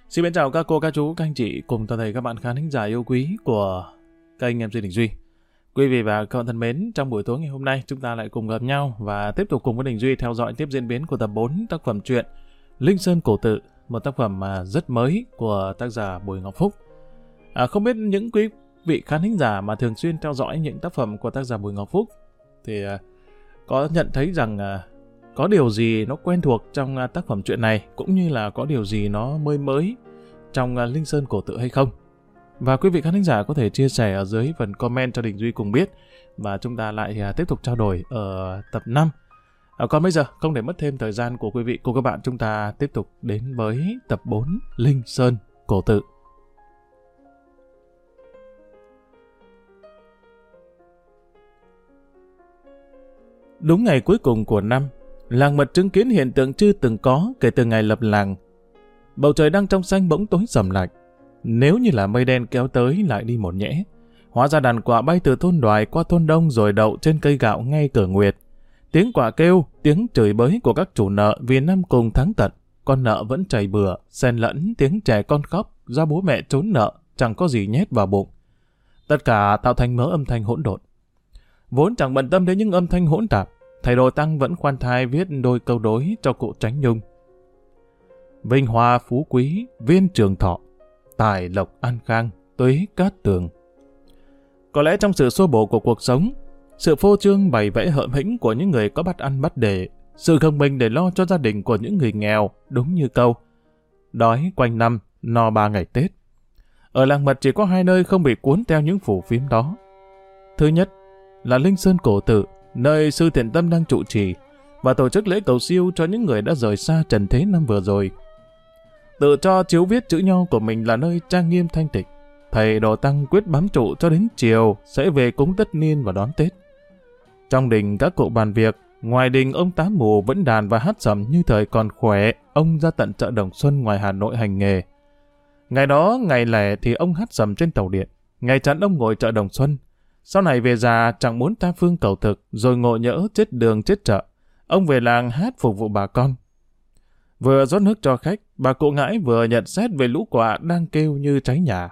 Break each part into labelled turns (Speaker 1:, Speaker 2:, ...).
Speaker 1: Xin mến chào các cô, các chú, các anh chị cùng toàn thể các bạn khán thính giả yêu quý của kênh MC Đình Duy. Quý vị và các bạn thân mến, trong buổi tối ngày hôm nay chúng ta lại cùng gặp nhau và tiếp tục cùng với Đình Duy theo dõi tiếp diễn biến của tập 4 tác phẩm truyện Linh Sơn Cổ Tự, một tác phẩm rất mới của tác giả Bùi Ngọc Phúc. Không biết những quý vị khán thính giả mà thường xuyên theo dõi những tác phẩm của tác giả Bùi Ngọc Phúc thì có nhận thấy rằng có điều gì nó quen thuộc trong tác phẩm truyện này, cũng như là có điều gì nó mới trong Linh Sơn Cổ Tự hay không. Và quý vị khán thính giả có thể chia sẻ ở dưới phần comment cho Đình Duy cùng biết, và chúng ta lại tiếp tục trao đổi ở tập 5. Còn bây giờ, không để mất thêm thời gian của quý vị cùng các bạn, chúng ta tiếp tục đến với tập 4 Linh Sơn Cổ Tự. Đúng ngày cuối cùng của năm, làng Mật chứng kiến hiện tượng chưa từng có kể từ ngày lập làng. Bầu trời đang trong xanh bỗng tối sầm lạnh. Nếu như là mây đen kéo tới lại đi một nhẽ, hóa ra đàn quạ bay từ thôn Đoài qua thôn Đông rồi đậu trên cây gạo ngay cửa nguyệt. Tiếng quạ kêu, tiếng chửi bới của các chủ nợ vì năm cùng tháng tận, con nợ vẫn chảy bừa, xen lẫn tiếng trẻ con khóc do bố mẹ trốn nợ, chẳng có gì nhét vào bụng. Tất cả tạo thành mớ âm thanh hỗn độn. Vốn chẳng bận tâm đến những âm thanh hỗn tạp, thầy Đồ Tăng vẫn khoan thai viết đôi câu đối cho cụ Tránh Nhung. Vinh hoa phú quý, viên trường thọ, tài lộc an khang, tuế cát tường. Có lẽ trong sự xô bồ của cuộc sống, sự phô trương bày vẽ hợm hĩnh của những người có bắt ăn bắt để, sự không mình để lo cho gia đình của những người nghèo, đúng như câu đói quanh năm, no 3 ngày Tết. Ở làng Mật chỉ có 2 nơi không bị cuốn theo những phù phiếm đó. Thứ nhất là Linh Sơn Cổ Tự, nơi Sư Thiện Tâm đang trụ trì và tổ chức lễ cầu siêu cho những người đã rời xa trần thế năm vừa rồi. Tự cho chiếu viết chữ nho của mình là nơi trang nghiêm thanh tịnh, thầy Đồ Tăng quyết bám trụ cho đến chiều sẽ về cúng tất niên và đón Tết. Trong đình các cụ bàn việc, ngoài đình ông Tám Mù vẫn đàn và hát sẩm như thời còn khỏe, ông ra tận chợ Đồng Xuân ngoài Hà Nội hành nghề. Ngày đó, ngày lẻ thì ông hát sẩm trên tàu điện, ngày chắn ông ngồi chợ Đồng Xuân. Sau này về già chẳng muốn tha phương cầu thực, rồi ngộ nhỡ chết đường chết chợ, ông về làng hát phục vụ bà con. Vừa rót nước cho khách, bà cụ Ngãi vừa nhận xét về lũ quạ đang kêu như cháy nhà.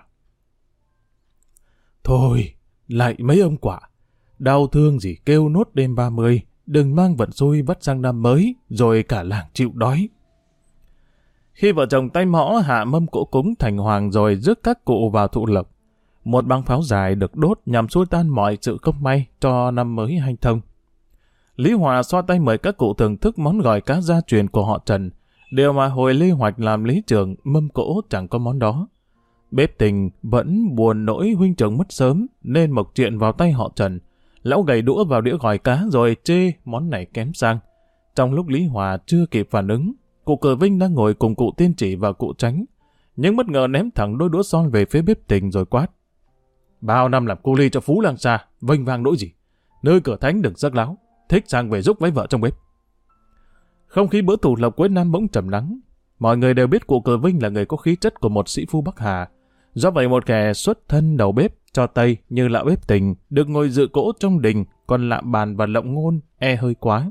Speaker 1: Thôi, lại mấy ông quạ, đau thương gì kêu nốt đêm 30, đừng mang vận xui vắt sang năm mới, rồi cả làng chịu đói. Khi vợ chồng Tay Mõ hạ mâm cỗ cúng thành hoàng rồi rước các cụ vào thụ lộc, một băng pháo dài được đốt nhằm xua tan mọi sự không may cho năm mới hanh thông. Lý Hòa xoa tay mời các cụ thưởng thức món gỏi cá gia truyền của họ Trần, điều mà hồi Lê Hoạch làm lý trưởng mâm cỗ chẳng có món đó. Bếp Tình vẫn buồn nỗi huynh trưởng mất sớm nên mộc chuyện vào tay họ Trần. Lão gầy đũa vào đĩa gỏi cá rồi chê món này kém sang. Trong lúc Lý Hòa chưa kịp phản ứng, cụ Cờ Vinh đang ngồi cùng cụ Tiên Chỉ và cụ Tránh, nhưng bất ngờ ném thẳng đôi đũa son về phía bếp Tình rồi quát: Bao năm làm cu ly cho Phú Lang Sa, vênh vang nỗi gì? Nơi cửa thánh đừng rắc láo, thích sang về giúp với vợ trong bếp. Không khí bữa tụ lộc cuối năm bỗng trầm lắng. Mọi người đều biết cụ Cờ Vinh là người có khí chất của một sĩ phu Bắc Hà. Do vậy một kẻ xuất thân đầu bếp cho Tây như lão bếp Tình được ngồi dự cỗ trong đình, còn lạm bàn và lộng ngôn hơi quá.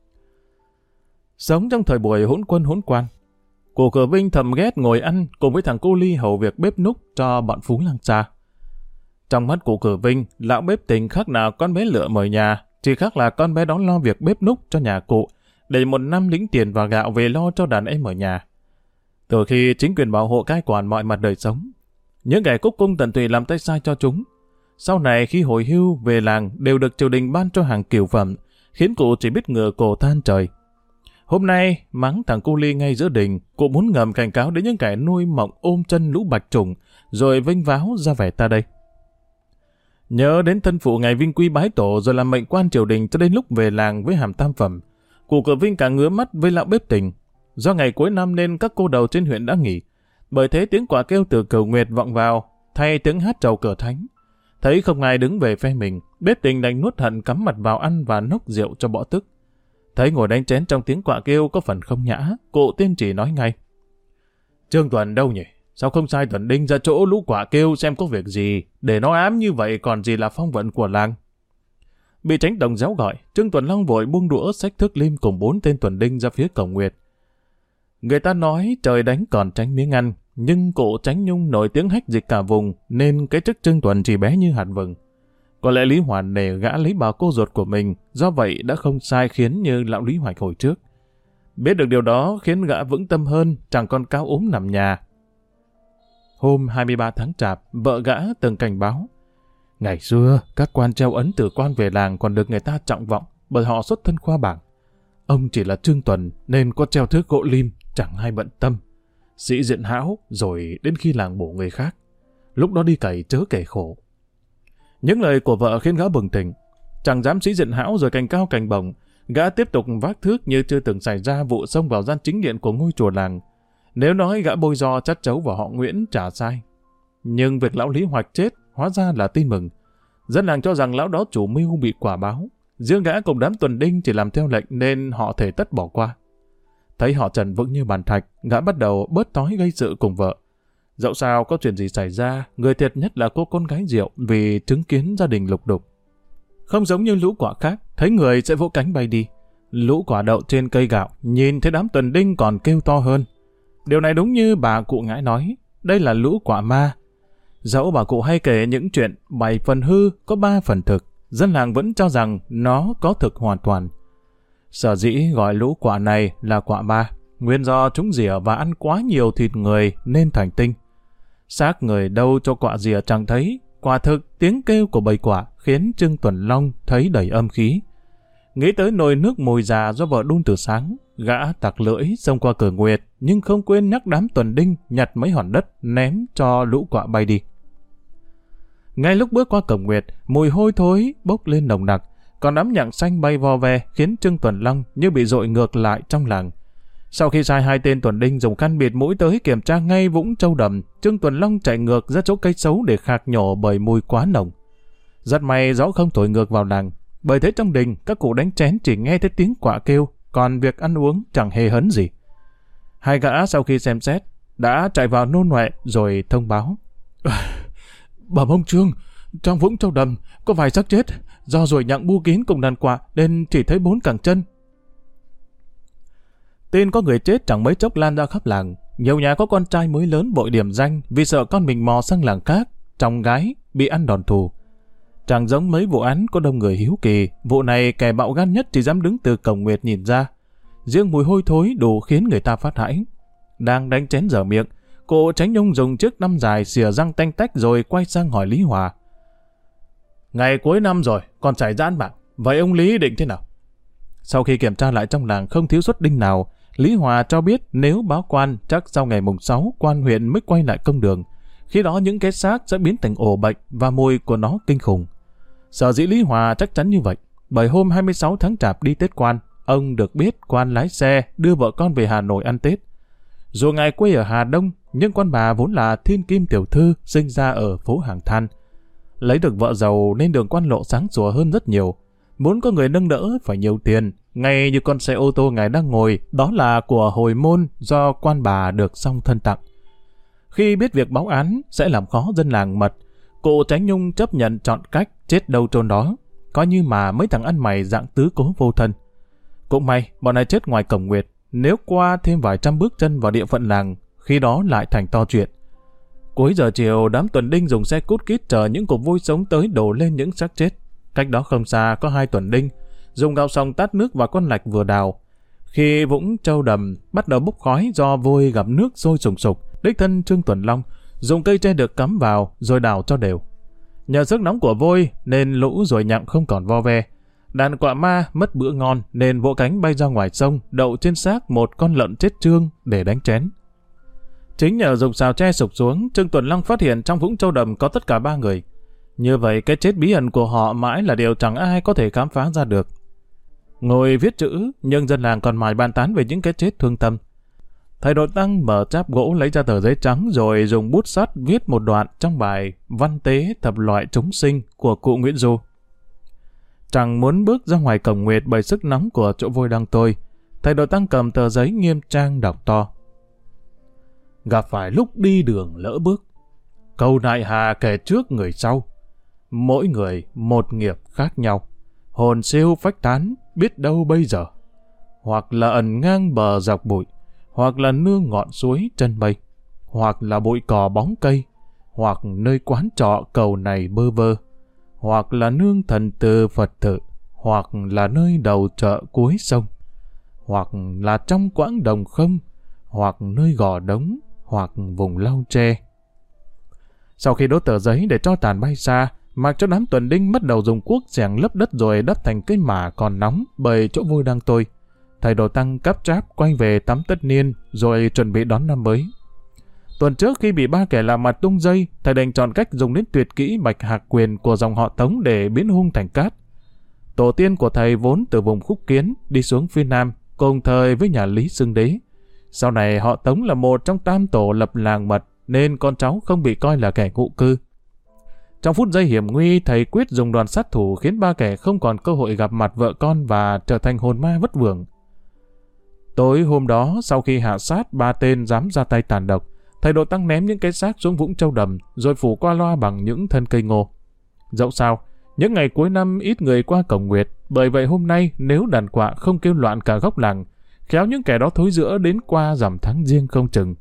Speaker 1: Sống trong thời buổi hỗn quân hỗn quan, cụ Cờ Vinh thầm ghét ngồi ăn cùng với thằng cô Ly hầu việc bếp núc cho bọn Phú Lang Sa. Trong mắt cụ Cờ Vinh, lão bếp Tình khác nào con bé lựa mời nhà, chỉ khác là con bé đó lo việc bếp núc cho nhà cụ, để một năm lĩnh tiền và gạo về lo cho đàn em ở nhà. Từ khi chính quyền bảo hộ cai quản mọi mặt đời sống, những kẻ cúc cung tận tụy làm tay sai cho chúng, sau này khi hồi hưu về làng đều được triều đình ban cho hàng cửu phẩm, khiến cụ chỉ biết ngửa cổ than trời. Hôm nay mắng thằng cu Ly ngay giữa đình, cụ muốn ngầm cảnh cáo đến những kẻ nuôi mộng ôm chân lũ bạch trùng, rồi vênh váo ra vẻ ta đây. Nhớ đến thân phụ ngày vinh quy bái tổ rồi làm mệnh quan triều đình cho đến lúc về làng với hàm tam phẩm, cụ Cờ Vinh càng ngứa mắt với lão bếp Tình. Do ngày cuối năm nên các cô đầu trên huyện đã nghỉ, bởi thế tiếng quạ kêu từ cầu nguyệt vọng vào thay tiếng hát trầu cửa thánh. Thấy không ai đứng về phe mình, bếp Tình đành nuốt hận cắm mặt vào ăn và nốc rượu cho bỏ tức. Thấy ngồi đánh chén trong tiếng quạ kêu có phần không nhã, cụ Tiên Chỉ nói ngay: Trương Tuần đâu nhỉ? Sao không sai Tuần Đinh ra chỗ lũ quạ kêu xem có việc gì, để nó ám như vậy còn gì là phong vận của làng. Bị Tránh Đồng réo gọi, Trương Tuần Long vội buông đũa xách thước lim cùng 4 tên Tuần Đinh ra phía cổng nguyệt. Người ta nói trời đánh còn tránh miếng ăn, nhưng cụ Chánh Nhung nổi tiếng hách dịch cả vùng nên cái chức Trương Tuần chỉ bé như hạt vừng. Có lẽ Lý Hoàn nể gã lấy bà cô ruột của mình, do vậy đã không sai khiến như lão Lý Hoạch hồi trước. Biết được điều đó khiến gã vững tâm hơn, chẳng còn cáo ốm nằm nhà. Hôm 23 tháng Chạp, vợ gã từng cảnh báo. Ngày xưa, các quan treo ấn từ quan về làng còn được người ta trọng vọng bởi họ xuất thân khoa bảng. Ông chỉ là Trương Tuần nên có treo thước gỗ lim, chẳng ai bận tâm. Sĩ diện hão rồi đến khi làng bổ người khác. Lúc đó đi cày chớ kể khổ. Những lời của vợ khiến gã bừng tỉnh. Chẳng dám sĩ diện hão rồi cành cao cành bổng, gã tiếp tục vác thước như chưa từng xảy ra vụ xông vào gian chính điện của ngôi chùa làng. Nếu nói gã bôi do chắt chấu vào họ Nguyễn chả sai. Nhưng việc lão Lý Hoạch chết hóa ra là tin mừng. Dân làng cho rằng lão đó chủ mưu bị quả báo. Riêng gã cùng đám tuần đinh chỉ làm theo lệnh nên họ thể tất bỏ qua. Thấy họ Trần vững như bàn thạch, gã bắt đầu bớt tối gây sự cùng vợ. Dẫu sao có chuyện gì xảy ra, người thiệt nhất là cô con gái Diệu vì chứng kiến gia đình lục đục. Không giống như lũ quả khác, thấy người sẽ vỗ cánh bay đi. Lũ quả đậu trên cây gạo, nhìn thấy đám tuần đinh còn kêu to hơn. Điều này đúng như bà cụ Ngãi nói, đây là lũ quả ma. Dẫu bà cụ hay kể những chuyện 7 phần hư có 3 phần thực, dân làng vẫn cho rằng nó có thực hoàn toàn. Sở dĩ gọi lũ quả này là quả ma, nguyên do chúng rỉa và ăn quá nhiều thịt người nên thành tinh. Xác người đâu cho quả rỉa chẳng thấy, quả thực tiếng kêu của bầy quả khiến Trương Tuần Long thấy đầy âm khí. Nghĩ tới nồi nước mùi già do vợ đun từ sáng, gã tặc lưỡi xông qua cửa nguyệt nhưng không quên nhắc đám tuần đinh nhặt mấy hòn đất ném cho lũ quả bay đi. Ngay lúc bước qua cổng nguyệt, mùi hôi thối bốc lên nồng nặc, còn đám nhặng xanh bay vo ve khiến Trương Tuần Long như bị dội ngược lại trong làng. Sau khi sai 2 tên tuần đinh dùng khăn bịt mũi tới kiểm tra ngay vũng trâu đầm, Trương Tuần Long chạy ngược ra chỗ cây xấu để khạc nhổ bởi mùi quá nồng. Rất may gió không thổi ngược vào làng, bởi thế trong đình các cụ đánh chén chỉ nghe thấy tiếng quạ kêu, còn việc ăn uống chẳng hề hấn gì. Hai gã sau khi xem xét đã chạy vào nôn nọe rồi thông báo. Bẩm ông Trương, trong vũng trâu đầm có vài xác chết, do ruồi nhặng bu kín cùng đàn quạ nên chỉ thấy 4 cẳng chân. Tin có người chết chẳng mấy chốc lan ra khắp làng. Nhiều nhà có con trai mới lớn vội điểm danh vì sợ con mình mò sang làng khác, chồng gái bị ăn đòn thù. Chẳng giống mấy vụ án có đông người hiếu kỳ, vụ này kẻ bạo gan nhất chỉ dám đứng từ cổng nguyệt nhìn ra. Riêng mùi hôi thối đủ khiến người ta phát hãi. Đang đánh chén dở miệng, cụ Chánh Nhung dùng chiếc năm dài xìa răng tanh tách rồi quay sang hỏi Lý Hòa. Ngày cuối năm rồi, còn xảy ra án mạng, vậy ông Lý định thế nào? Sau khi kiểm tra lại trong làng không thiếu suất đinh nào, Lý Hòa cho biết nếu báo quan chắc sau ngày mùng 6 quan huyện mới quay lại công đường. Khi đó những cái xác sẽ biến thành ổ bệnh và mùi của nó kinh khủng. Sở dĩ Lý Hòa chắc chắn như vậy, bởi hôm 26 tháng Chạp đi Tết quan, ông được biết quan lái xe đưa vợ con về Hà Nội ăn Tết. Dù ngài quê ở Hà Đông, nhưng quan bà vốn là thiên kim tiểu thư sinh ra ở phố Hàng Than. Lấy được vợ giàu nên đường quan lộ sáng sủa hơn rất nhiều. Muốn có người nâng đỡ phải nhiều tiền, ngay như con xe ô tô ngài đang ngồi, đó là của hồi môn do quan bà được song thân tặng. Khi biết việc báo án sẽ làm khó dân làng mật, cụ Chánh Nhung chấp nhận chọn cách chết đâu chôn đó, coi như mà mấy thằng ăn mày dạng tứ cố vô thân. Cũng may bọn này chết ngoài cổng nguyệt, nếu qua thêm vài trăm bước chân vào địa phận làng, khi đó lại thành to chuyện. Cuối giờ chiều, đám tuần đinh dùng xe cút kít chờ những cục vôi sống tới đổ lên những xác chết. Cách đó không xa có 2 tuần đinh dùng gạo xong tát nước vào con lạch vừa đào. Khi vũng trâu đầm bắt đầu bốc khói do vôi gặp nước sôi sùng sục, đích thân Trương Tuần Long dùng cây tre được cắm vào rồi đào cho đều. Nhờ sức nóng của vôi nên lũ ruồi nhặng không còn vo ve. Đàn quạ ma mất bữa ngon nên vỗ cánh bay ra ngoài sông, đậu trên xác một con lợn chết trương để đánh chén. Chính nhờ dùng xào tre sụp xuống, Trương Tuần Long phát hiện trong vũng trâu đầm có tất cả 3 người. Như vậy cái chết bí ẩn của họ mãi là điều chẳng ai có thể khám phá ra được. Ngồi viết chữ, nhưng dân làng còn mải bàn tán về những cái chết thương tâm. Thầy Đội Tăng mở cháp gỗ lấy ra tờ giấy trắng rồi dùng bút sắt viết một đoạn trong bài Văn tế thập loại chúng sinh của cụ Nguyễn Du. Chẳng muốn bước ra ngoài cổng nguyệt bởi sức nóng của chỗ vôi đang tôi, thầy Đội Tăng cầm tờ giấy nghiêm trang đọc to. Gặp phải lúc đi đường lỡ bước, câu nại hà kẻ trước người sau, mỗi người một nghiệp khác nhau, hồn siêu phách tán biết đâu bây giờ, hoặc là ẩn ngang bờ dọc bụi, hoặc là nương ngọn suối chân mây, hoặc là bụi cỏ bóng cây, hoặc nơi quán trọ cầu này bơ vơ, hoặc là nương thần từ Phật tự, hoặc là nơi đầu chợ cuối sông, hoặc là trong quãng đồng không, hoặc nơi gò đống, hoặc vùng lau tre. Sau khi đốt tờ giấy để cho tàn bay xa, mặc cho đám tuần đinh bắt đầu dùng cuốc xẻng lấp đất rồi đắp thành cây mả còn nóng bởi chỗ vôi đang tôi. Thầy Đồ Tăng cắp tráp quay về tắm tất niên rồi chuẩn bị đón năm mới. Tuần trước khi bị ba kẻ lạ mặt tung dây, thầy đành chọn cách dùng đến tuyệt kỹ bạch hạc quyền của dòng họ Tống để biến hung thành cát. Tổ tiên của thầy vốn từ vùng Khúc Kiến đi xuống phía Nam, cùng thời với nhà Lý Xưng Đế. Sau này họ Tống là một trong tam tổ lập làng mật, nên con cháu không bị coi là kẻ ngụ cư. Trong phút giây hiểm nguy, thầy quyết dùng đòn sát thủ khiến ba kẻ không còn cơ hội gặp mặt vợ con và trở thành hồn ma vất vưởng. Tối hôm đó, sau khi hạ sát ba tên dám ra tay tàn độc, thầy Đồ Tăng ném những cái xác xuống vũng Châu Đầm, rồi phủ qua loa bằng những thân cây ngô. Dẫu sao, những ngày cuối năm ít người qua cổng nguyệt, bởi vậy hôm nay nếu đàn quạ không kêu loạn cả góc làng, khéo những kẻ đó thối rữa đến qua rằm tháng Giêng không chừng.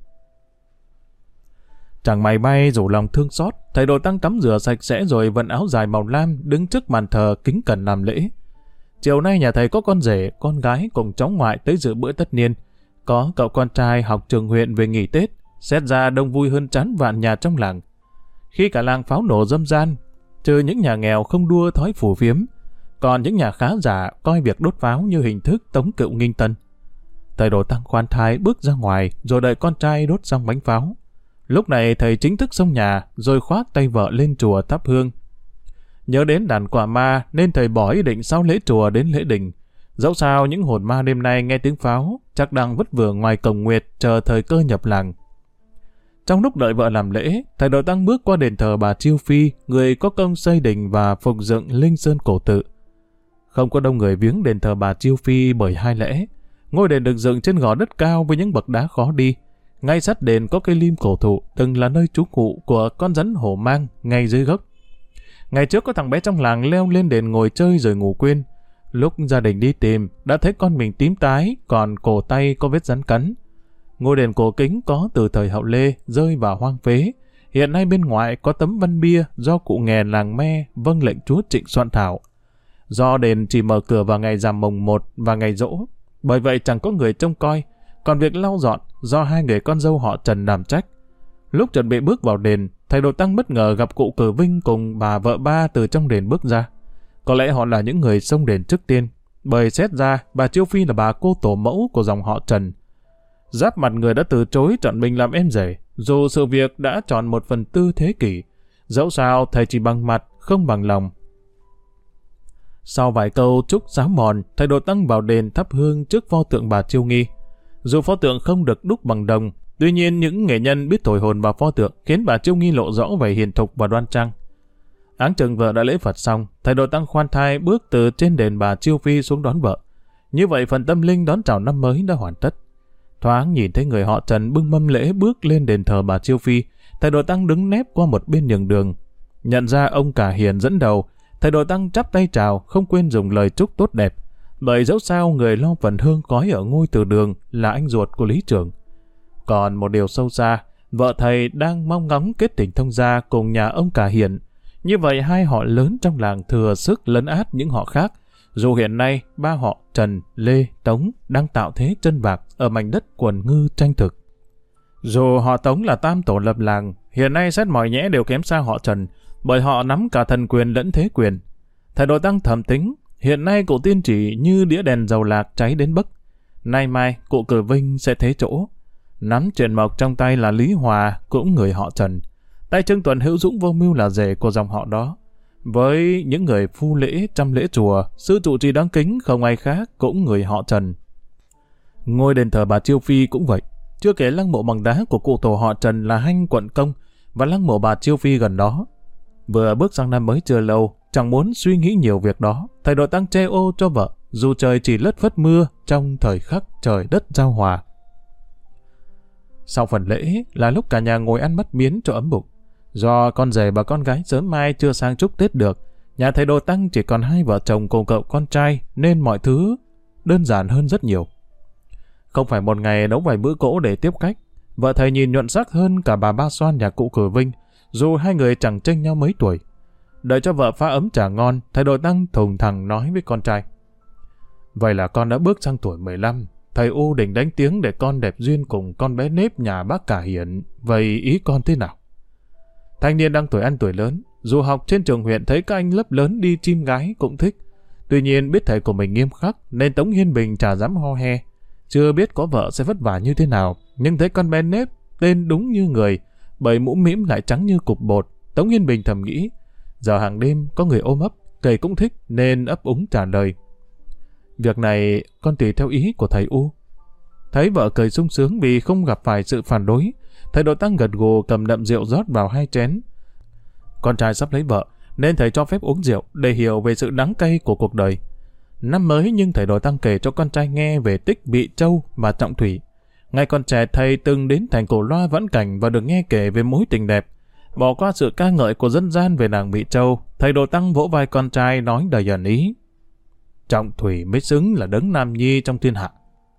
Speaker 1: Chẳng mày may rủ lòng thương xót, thầy Đồ Tăng tắm rửa sạch sẽ rồi vận áo dài màu lam đứng trước bàn thờ kính cẩn làm lễ. Chiều nay nhà thầy có con rể, con gái cùng cháu ngoại tới dự bữa tất niên. Có cậu con trai học trường huyện về nghỉ Tết, xét ra đông vui hơn chán vạn nhà trong làng. Khi cả làng pháo nổ râm ran, trừ những nhà nghèo không đua thói phù phiếm, còn những nhà khá giả coi việc đốt pháo như hình thức tống cựu nghinh tân. Thầy Đồ Tăng khoan thai bước ra ngoài rồi đợi con trai đốt xong bánh pháo. Lúc này thầy chính thức xông nhà rồi khoác tay vợ lên chùa thắp hương. Nhớ đến đàn quạ ma nên thầy bỏ ý định sau lễ chùa đến lễ đình. Dẫu sao những hồn ma đêm nay nghe tiếng pháo chắc đang vất vưởng ngoài cổng nguyệt chờ thời cơ nhập làng. Trong lúc đợi vợ làm lễ, thầy Đồ Tăng bước qua đền thờ bà Chiêu Phi, người có công xây đình và phục dựng linh sơn cổ tự. Không có đông người viếng đền thờ bà Chiêu Phi bởi hai lẽ. Ngôi đền được dựng trên gò đất cao với những bậc đá khó đi. Ngay sát đền có cây lim cổ thụ từng là nơi trú ngụ của con rắn hổ mang ngay dưới gốc. Ngày trước có thằng bé trong làng leo lên đền ngồi chơi rồi ngủ quên. Lúc gia đình đi tìm đã thấy con mình tím tái, còn cổ tay có vết rắn cắn. Ngôi đền cổ kính có từ thời Hậu Lê rơi vào hoang phế. Hiện nay bên ngoài có tấm văn bia do cụ nghè làng Me vâng lệnh chúa Trịnh soạn thảo. Do đền chỉ mở cửa vào ngày rằm mùng 1 và ngày giỗ, bởi vậy chẳng có người trông coi. Còn việc lau dọn do hai người con dâu họ Trần đảm trách. Lúc chuẩn bị bước vào đền, thầy Đồ Tăng bất ngờ gặp cụ Cử Vinh cùng bà vợ ba từ trong đền bước ra. Có lẽ họ là những người xông đền trước tiên, bởi xét ra bà Chiêu Phi là bà cô tổ mẫu của dòng họ Trần. Giáp mặt người đã từ chối chọn mình làm em rể, dù sự việc đã tròn 1/4 thế kỷ. Dẫu sao thầy chỉ bằng mặt, không bằng lòng. Sau vài câu chúc sáo mòn, thầy Đồ Tăng vào đền thắp hương trước pho tượng bà Chiêu Nghi. Dù pho tượng không được đúc bằng đồng, tuy nhiên những nghệ nhân biết thổi hồn vào pho tượng khiến bà Chiêu Nghi lộ rõ vẻ hiền thục và đoan trang. Áng chừng vợ đã lễ Phật xong, thầy Đồ Tăng khoan thai bước từ trên đền bà Chiêu Phi xuống đón vợ. Như vậy phần tâm linh đón chào năm mới đã hoàn tất. Thoáng nhìn thấy người họ Trần bưng mâm lễ bước lên đền thờ bà Chiêu Phi, thầy Đồ Tăng đứng nép qua một bên nhường đường. Nhận ra ông Cả Hiền dẫn đầu, thầy Đồ Tăng chắp tay chào, không quên dùng lời chúc tốt đẹp. Bởi dẫu sao người lo phần hương khói ở ngôi từ đường là anh ruột của lý trưởng. Còn một điều sâu xa, vợ thầy đang mong ngóng kết tình thông gia cùng nhà ông Cả Hiền. Như vậy hai họ lớn trong làng thừa sức lấn át những họ khác. Dù hiện nay ba họ Trần, Lê, Tống đang tạo thế chân bạc ở mảnh đất quần ngư tranh thực. Dù họ Tống là tam tổ lập làng, hiện nay xét mọi nhẽ đều kém xa họ Trần, bởi họ nắm cả thần quyền lẫn thế quyền. Thầy Đồ Tăng thầm tính, hiện nay cụ tiên chỉ như đĩa đèn dầu lạc cháy đến bấc. Nay mai cụ Cử Vinh sẽ thế chỗ. Nắm chuyện mộc trong tay là Lý Hòa, cũng người họ Trần. Tay Trương Tuần hữu dũng vô mưu là rể của dòng họ đó. Với những người phu lễ trăm lễ chùa, sư trụ trì đáng kính không ai khác, cũng người họ Trần. Ngôi đền thờ bà Chiêu Phi cũng vậy. Chưa kể lăng mộ bằng đá của cụ tổ họ Trần là Hanh quận Công và lăng mộ bà Chiêu Phi gần đó. Vừa bước sang năm mới chưa lâu, chẳng muốn suy nghĩ nhiều việc đó, thầy Đồ Tăng che ô cho vợ, dù trời chỉ lất phất mưa trong thời khắc trời đất giao hòa. Sau phần lễ là lúc cả nhà ngồi ăn bắt miến cho ấm bụng. Do con rể và con gái sớm mai chưa sang chúc Tết được, nhà thầy Đồ Tăng chỉ còn hai vợ chồng cùng cậu con trai nên mọi thứ đơn giản hơn rất nhiều. Không phải một ngày nấu vài bữa cỗ để tiếp khách. Vợ thầy nhìn nhuận sắc hơn cả bà Ba Xoan nhà cụ Cửa Vinh, dù hai người chẳng chênh nhau mấy tuổi. Đợi cho vợ pha ấm trà ngon, thầy Đội Tăng thùng thẳng nói với con trai. Vậy là con đã bước sang tuổi 15. Thầy U định đánh tiếng để con đẹp duyên cùng con bé nếp nhà bác Cả Hiển. Vậy ý con thế nào? Thanh niên đang tuổi ăn tuổi lớn, dù học trên trường huyện thấy các anh lớp lớn đi chim gái cũng thích. Tuy nhiên biết thầy của mình nghiêm khắc nên Tống Hiên Bình chả dám ho he. Chưa biết có vợ sẽ vất vả như thế nào, nhưng thấy con bé nếp tên đúng như người, bởi mũ mĩm lại trắng như cục bột. Tống Hiên Bình thầm nghĩ, giờ hàng đêm có người ôm ấp, thầy cũng thích nên ấp úng trả lời. Việc này con tùy theo ý của thầy U. Thấy vợ cười sung sướng vì không gặp phải sự phản đối, thầy Đội Tăng gật gù cầm đậm rượu rót vào 2 chén. Con trai sắp lấy vợ nên thầy cho phép uống rượu để hiểu về sự đắng cay của cuộc đời. Năm mới nhưng thầy Đội Tăng kể cho con trai nghe về tích Bị Châu và Trọng Thủy. Ngày còn trẻ thầy từng đến thành Cổ Loa Vãn Cảnh và được nghe kể về mối tình đẹp. Bỏ qua sự ca ngợi của dân gian về nàng Bị Châu, thầy Đội Tăng vỗ vai con trai nói đầy ẩn ý. Trọng Thủy mới xứng là đấng nam nhi trong thiên hạ.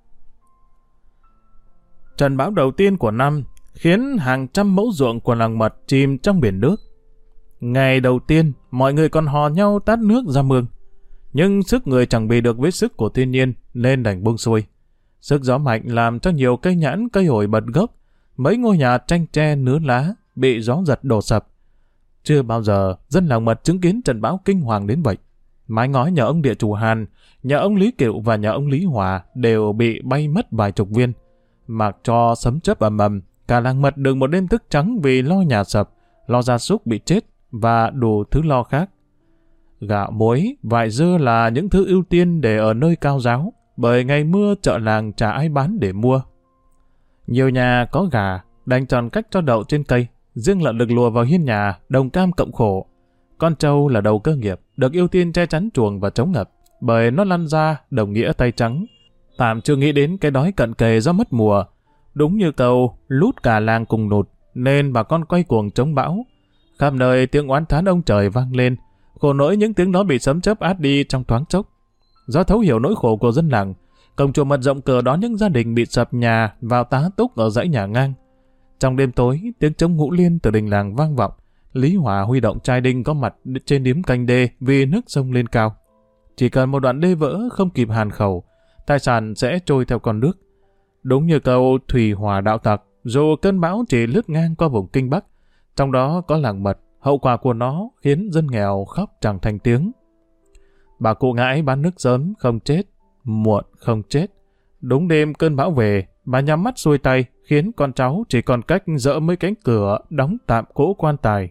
Speaker 1: Trận bão đầu tiên của năm khiến hàng trăm mẫu ruộng của làng Mật chìm trong biển nước. Ngày đầu tiên, mọi người còn hò nhau tát nước ra mương. Nhưng sức người chẳng bì được với sức của thiên nhiên nên đành buông xuôi. Sức gió mạnh làm cho nhiều cây nhãn, cây ổi bật gốc, mấy ngôi nhà tranh tre nứa lá bị gió giật đổ sập. Chưa bao giờ dân làng Mật chứng kiến trận bão kinh hoàng đến vậy. Mái ngói nhà ông địa chủ Hàn, nhà ông Lý Kiệu và nhà ông Lý Hòa đều bị bay mất vài chục viên. Mặc cho sấm chớp ầm ầm, cả làng Mật được một đêm thức trắng vì lo nhà sập, lo gia súc bị chết và đủ thứ lo khác. Gạo muối, vải dưa là những thứ ưu tiên để ở nơi cao ráo, bởi ngày mưa chợ làng chả ai bán để mua. Nhiều nhà có gà, đành chọn cách cho đậu trên cây, riêng lợn được lùa vào hiên nhà, đồng cam cộng khổ. Con trâu là đầu cơ nghiệp, được ưu tiên che chắn chuồng và chống ngập, bởi nó lăn ra đồng nghĩa tay trắng. Tạm chưa nghĩ đến cái đói cận kề do mất mùa. Đúng như câu lút cả làng cùng nụt, nên bà con quay cuồng chống bão. Khắp nơi tiếng oán thán ông trời vang lên, khổ nỗi những tiếng đó bị sấm chớp át đi trong thoáng chốc. Do thấu hiểu nỗi khổ của dân làng, cổng chùa Mật rộng cửa đón những gia đình bị sập nhà vào tá túc ở dãy nhà ngang. Trong đêm tối, tiếng trống ngũ liên từ đình làng vang vọng. Lý Hòa huy động trai đinh có mặt trên điếm canh đê vì nước sông lên cao. Chỉ cần một đoạn đê vỡ không kịp hàn khẩu, tài sản sẽ trôi theo con nước. Đúng như câu thủy hỏa đạo tặc, dù cơn bão chỉ lướt ngang qua vùng Kinh Bắc, trong đó có làng Mật, hậu quả của nó khiến dân nghèo khóc chẳng thành tiếng. Bà cụ Ngãi bán nước sớm không chết, muộn không chết. Đúng đêm cơn bão về, bà nhắm mắt xuôi tay, khiến con cháu chỉ còn cách dỡ mấy cánh cửa đóng tạm cỗ quan tài.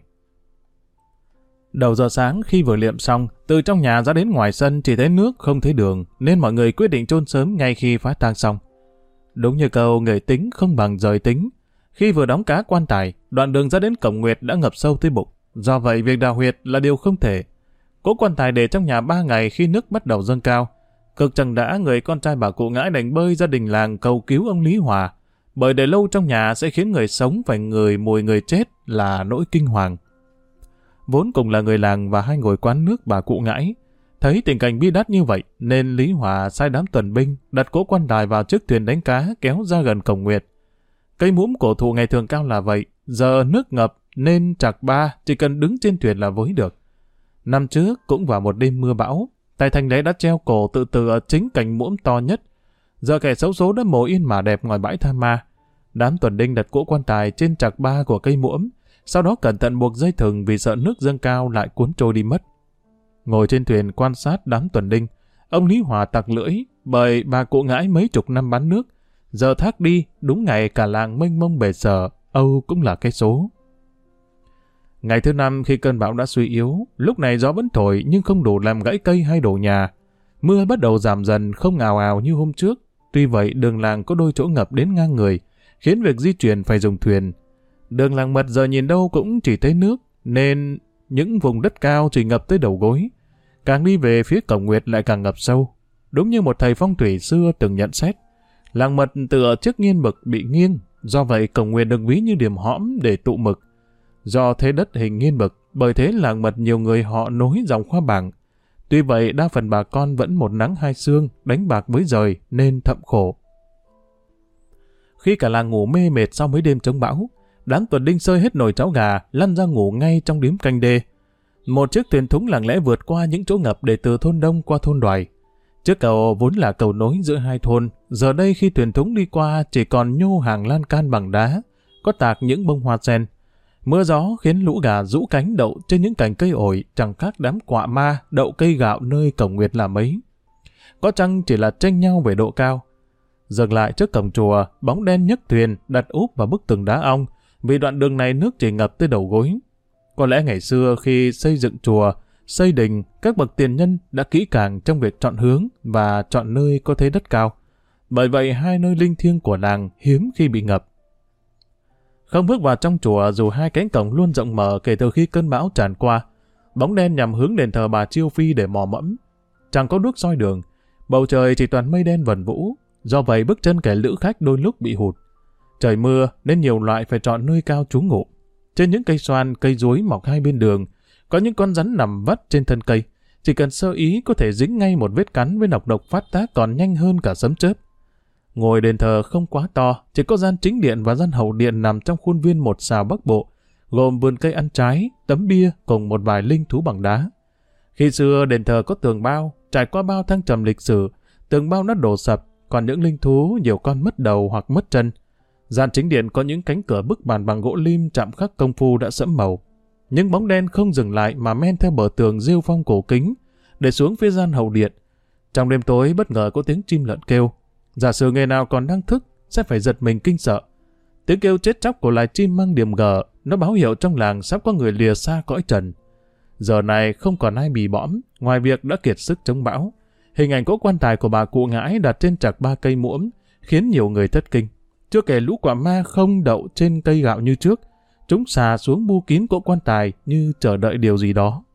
Speaker 1: Đầu giờ sáng khi vừa liệm xong, từ trong nhà ra đến ngoài sân chỉ thấy nước không thấy đường, nên mọi người quyết định chôn sớm ngay khi phá tang xong. Đúng như câu người tính không bằng rời tính. Khi vừa đóng cá quan tài, đoạn đường ra đến cổng nguyệt đã ngập sâu tới bụng. Do vậy việc đào huyệt là điều không thể. Cỗ quan tài để trong nhà 3 ngày khi nước bắt đầu dâng cao. Cực chẳng đã người con trai bà cụ Ngãi đành bơi gia đình làng cầu cứu ông Lý Hòa, bởi để lâu trong nhà sẽ khiến người sống phải ngửi mùi người chết là nỗi kinh hoàng. Vốn cùng là người làng và hay ngồi quán nước bà cụ Ngãi, thấy tình cảnh bi đát như vậy nên Lý Hòa sai đám tuần binh đặt cỗ quan tài vào chiếc thuyền đánh cá kéo ra gần cổng nguyệt. Cây mũm cổ thụ ngày thường cao là vậy, giờ nước ngập nên Trạc Ba chỉ cần đứng trên thuyền là với được. Năm trước cũng vào một đêm mưa bão, Tài Thành đấy đã treo cổ tự tử ở chính cành mũm to nhất. Giờ kẻ xấu số đã mổ yên mà đẹp ngoài bãi tha ma. Đám tuần đinh đặt cỗ quan tài trên Trạc Ba của cây muỗm, sau đó cẩn thận buộc dây thừng vì sợ nước dâng cao lại cuốn trôi đi mất. Ngồi trên thuyền quan sát đám tuần đinh, ông Lý Hòa tặc lưỡi bởi bà cụ Ngãi mấy chục năm bán nước. Giờ thác đi, đúng ngày cả làng mênh mông bề sở, Âu cũng là cái số. Ngày thứ 5 khi cơn bão đã suy yếu, lúc này gió vẫn thổi nhưng không đủ làm gãy cây hay đổ nhà. Mưa bắt đầu giảm dần không ào ào như hôm trước. Tuy vậy đường làng có đôi chỗ ngập đến ngang người, khiến việc di chuyển phải dùng thuyền. Đường làng Mật giờ nhìn đâu cũng chỉ thấy nước, nên những vùng đất cao chỉ ngập tới đầu gối. Càng đi về phía cổng nguyệt lại càng ngập sâu. Đúng như một thầy phong thủy xưa từng nhận xét, làng Mật tựa chiếc nghiên mực bị nghiêng, do vậy cổng nguyệt được ví như điểm hõm để tụ mực. Do thế đất hình nghiên mực, bởi thế làng Mật nhiều người họ nối dòng khoa bảng. Tuy vậy đa phần bà con vẫn một nắng hai sương, đánh bạc với giời nên thậm khổ. khi cả làng ngủ mê mệt sau mấy đêm chống bão, đám tuần đinh sơi hết nồi cháo gà, lăn ra ngủ ngay trong điếm canh đê. Một chiếc thuyền thúng lặng lẽ vượt qua những chỗ ngập để từ thôn Đông qua thôn Đoài. Chiếc cầu vốn là cầu nối giữa hai thôn, giờ đây khi thuyền thúng đi qua chỉ còn nhô hàng lan can bằng đá, có tạc những bông hoa sen. Mưa gió khiến lũ gà rũ cánh đậu trên những cành cây ổi chẳng khác đám quạ ma đậu cây gạo nơi cổng nguyệt là mấy. Có chăng chỉ là tranh nhau về độ cao. Dừng lại trước cổng chùa, bóng đen nhấc thuyền đặt úp vào bức tường đá ong, vì đoạn đường này nước chỉ ngập tới đầu gối. Có lẽ ngày xưa khi xây dựng chùa, xây đình, các bậc tiền nhân đã kỹ càng trong việc chọn hướng và chọn nơi có thế đất cao. Bởi vậy hai nơi linh thiêng của làng hiếm khi bị ngập. Không bước vào trong chùa dù hai cánh cổng luôn rộng mở kể từ khi cơn bão tràn qua, bóng đen nhằm hướng đền thờ bà Chiêu Phi để mò mẫm. Chẳng có đuốc soi đường, bầu trời chỉ toàn mây đen vần vũ, do vậy bước chân kẻ lữ khách đôi lúc bị hụt. Trời mưa nên nhiều loại phải chọn nơi cao trú ngụ. Trên những cây xoan, cây chuối mọc hai bên đường, có những con rắn nằm vắt trên thân cây, chỉ cần sơ ý có thể dính ngay một vết cắn với nọc độc phát tác còn nhanh hơn cả sấm chớp. Ngôi đền thờ không quá to, chỉ có gian chính điện và gian hậu điện nằm trong khuôn viên một sào bắc bộ, gồm vườn cây ăn trái, tấm bia cùng một vài linh thú bằng đá. Khi xưa đền thờ có tường bao, trải qua bao thăng trầm lịch sử, tường bao đã đổ sập, còn những linh thú nhiều con mất đầu hoặc mất chân. Gian chính điện có những cánh cửa bức bàn bằng gỗ lim chạm khắc công phu đã sẫm màu. Nhưng bóng đen không dừng lại mà men theo bờ tường rêu phong cổ kính, để xuống phía gian hậu điện. Trong đêm tối bất ngờ có tiếng chim lợn kêu. Giả sử người nào còn đang thức sẽ phải giật mình kinh sợ. Tiếng kêu chết chóc của loài chim mang điểm gở, nó báo hiệu trong làng sắp có người lìa xa cõi trần. Giờ này không còn ai bì bõm, ngoài việc đã kiệt sức chống bão. Hình ảnh cỗ quan tài của bà cụ Ngãi đặt trên trạc 3 cây muỗng khiến nhiều người thất kinh. Chưa kể lũ quạ ma không đậu trên cây gạo như trước, chúng xà xuống bu kín cỗ quan tài như chờ đợi điều gì đó.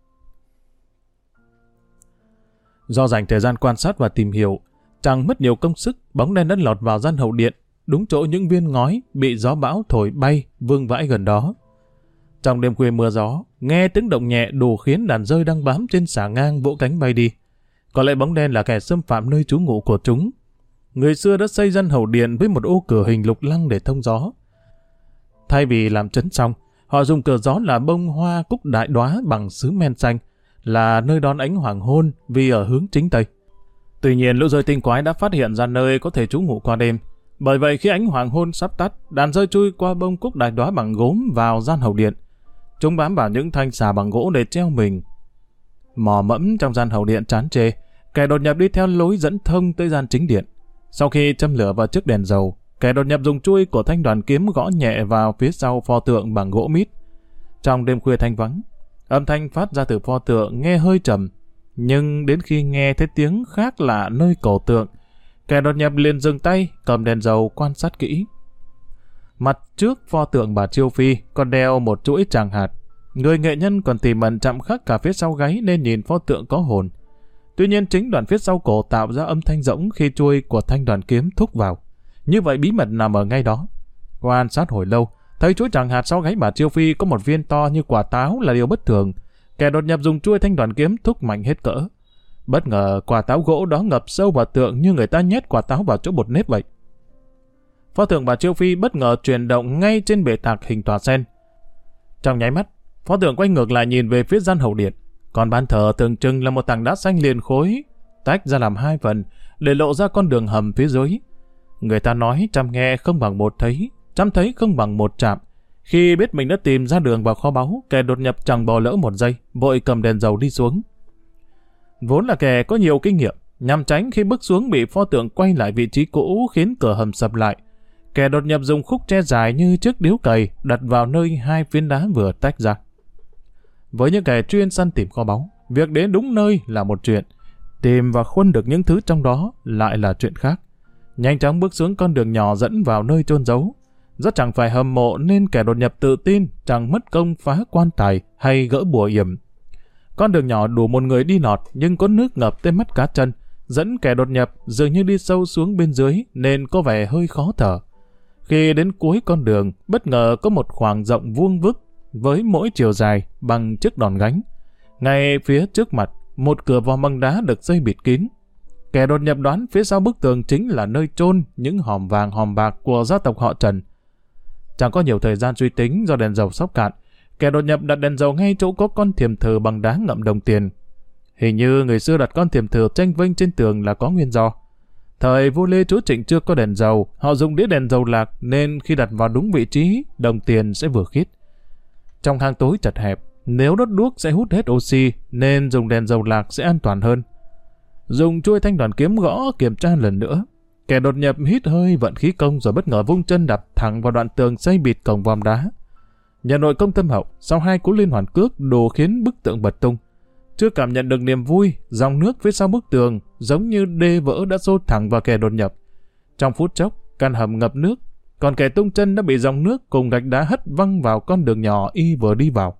Speaker 1: Do dành thời gian quan sát và tìm hiểu, chẳng mất nhiều công sức, bóng đen đã lọt vào gian hậu điện, đúng chỗ những viên ngói bị gió bão thổi bay vương vãi gần đó. Trong đêm khuya mưa gió, nghe tiếng động nhẹ đủ khiến đàn dơi đang bám trên xà ngang vỗ cánh bay đi. Có lẽ bóng đen là kẻ xâm phạm nơi trú ngụ của chúng. Người xưa đã xây gian hậu điện với một ô cửa hình lục lăng để thông gió. Thay vì làm trấn xong, họ dùng cửa gió là bông hoa cúc đại đóa bằng sứ men xanh, là nơi đón ánh hoàng hôn vì ở hướng chính tây. Tuy nhiên lũ dơi tinh quái đã phát hiện ra nơi có thể trú ngụ qua đêm. Bởi vậy khi ánh hoàng hôn sắp tắt, đàn dơi chui qua bông cúc đại đóa bằng gốm vào gian hậu điện. Chúng bám vào những thanh xà bằng gỗ để treo mình. Mò mẫm trong gian hậu điện chán chê, kẻ đột nhập đi theo lối dẫn thông tới gian chính điện. Sau khi châm lửa vào chiếc đèn dầu, kẻ đột nhập dùng chuôi của thanh đoàn kiếm gõ nhẹ vào phía sau pho tượng bằng gỗ mít. Trong đêm khuya thanh vắng, âm thanh phát ra từ pho tượng nghe hơi trầm, nhưng đến khi nghe thấy tiếng khác lạ nơi cổ tượng, kẻ đột nhập liền dừng tay, cầm đèn dầu quan sát kỹ. Mặt trước pho tượng bà Chiêu Phi còn đeo một chuỗi tràng hạt. Người nghệ nhân còn tỉ mẩn chạm khắc cả phía sau gáy nên nhìn pho tượng có hồn. Tuy nhiên chính đoạn phía sau cổ tạo ra âm thanh rỗng khi chuôi của thanh đoàn kiếm thúc vào. Như vậy bí mật nằm ở ngay đó. Quan sát hồi lâu, thấy chuỗi tràng hạt sau gáy bà Chiêu Phi có một viên to như quả táo là điều bất thường. Kẻ đột nhập dùng chuôi thanh đoàn kiếm thúc mạnh hết cỡ. Bất ngờ quả táo gỗ đó ngập sâu vào tượng như người ta nhét quả táo vào chỗ bột nếp vậy. Pho tượng bà Chiêu Phi bất ngờ chuyển động ngay trên bệ tạc hình tòa sen. Trong nháy mắt, pho tượng quay ngược lại nhìn về phía gian hậu điện. Còn ban thờ tưởng chừng là một tảng đá xanh liền khối, tách ra làm hai phần, để lộ ra con đường hầm phía dưới. Người ta nói trăm nghe không bằng một thấy, trăm thấy không bằng một chạm. Khi biết mình đã tìm ra đường vào kho báu, kẻ đột nhập chẳng bỏ lỡ một giây, vội cầm đèn dầu đi xuống. Vốn là kẻ có nhiều kinh nghiệm, nhằm tránh khi bước xuống bị pho tượng quay lại vị trí cũ khiến cửa hầm sập lại. Kẻ đột nhập dùng khúc tre dài như chiếc điếu cày đặt vào nơi hai phiến đá vừa tách ra. Với những kẻ chuyên săn tìm kho báu, việc đến đúng nơi là một chuyện, tìm và khuân được những thứ trong đó lại là chuyện khác. Nhanh chóng bước xuống con đường nhỏ dẫn vào nơi chôn giấu. Do chẳng phải hầm mộ nên kẻ đột nhập tự tin chẳng mất công phá quan tài hay gỡ bùa yểm. Con đường nhỏ đủ một người đi lọt nhưng có nước ngập tới mắt cá chân, dẫn kẻ đột nhập dường như đi sâu xuống bên dưới nên có vẻ hơi khó thở. Khi đến cuối con đường, bất ngờ có một khoảng rộng vuông vức với mỗi chiều dài bằng chiếc đòn gánh. Ngay phía trước mặt, một cửa vòm bằng đá được xây bịt kín. Kẻ đột nhập đoán phía sau bức tường chính là nơi chôn những hòm vàng hòm bạc của gia tộc họ Trần. Chẳng có nhiều thời gian suy tính do đèn dầu sắp cạn, kẻ đột nhập đặt đèn dầu ngay chỗ có con thiềm thử bằng đá ngậm đồng tiền. Hình như người xưa đặt con thiềm thử tranh vênh trên tường là có nguyên do. Thời vua Lê Chúa Trịnh chưa có đèn dầu, họ dùng đĩa đèn dầu lạc nên khi đặt vào đúng vị trí, đồng tiền sẽ vừa khít. Trong hang tối chật hẹp, nếu đốt đuốc sẽ hút hết oxy nên dùng đèn dầu lạc sẽ an toàn hơn. Dùng chuôi thanh đoàn kiếm gõ kiểm tra lần nữa. Kẻ đột nhập hít hơi vận khí công rồi bất ngờ vung chân đạp thẳng vào đoạn tường xây bịt cổng vòm đá. Nhà nội công tâm hậu, sau 2 cú liên hoàn cước đồ khiến bức tượng bật tung. Chưa cảm nhận được niềm vui, dòng nước phía sau bức tường giống như đê vỡ đã xô thẳng vào kẻ đột nhập. Trong phút chốc, căn hầm ngập nước, còn kẻ tung chân đã bị dòng nước cùng gạch đá hất văng vào con đường nhỏ y vừa đi vào.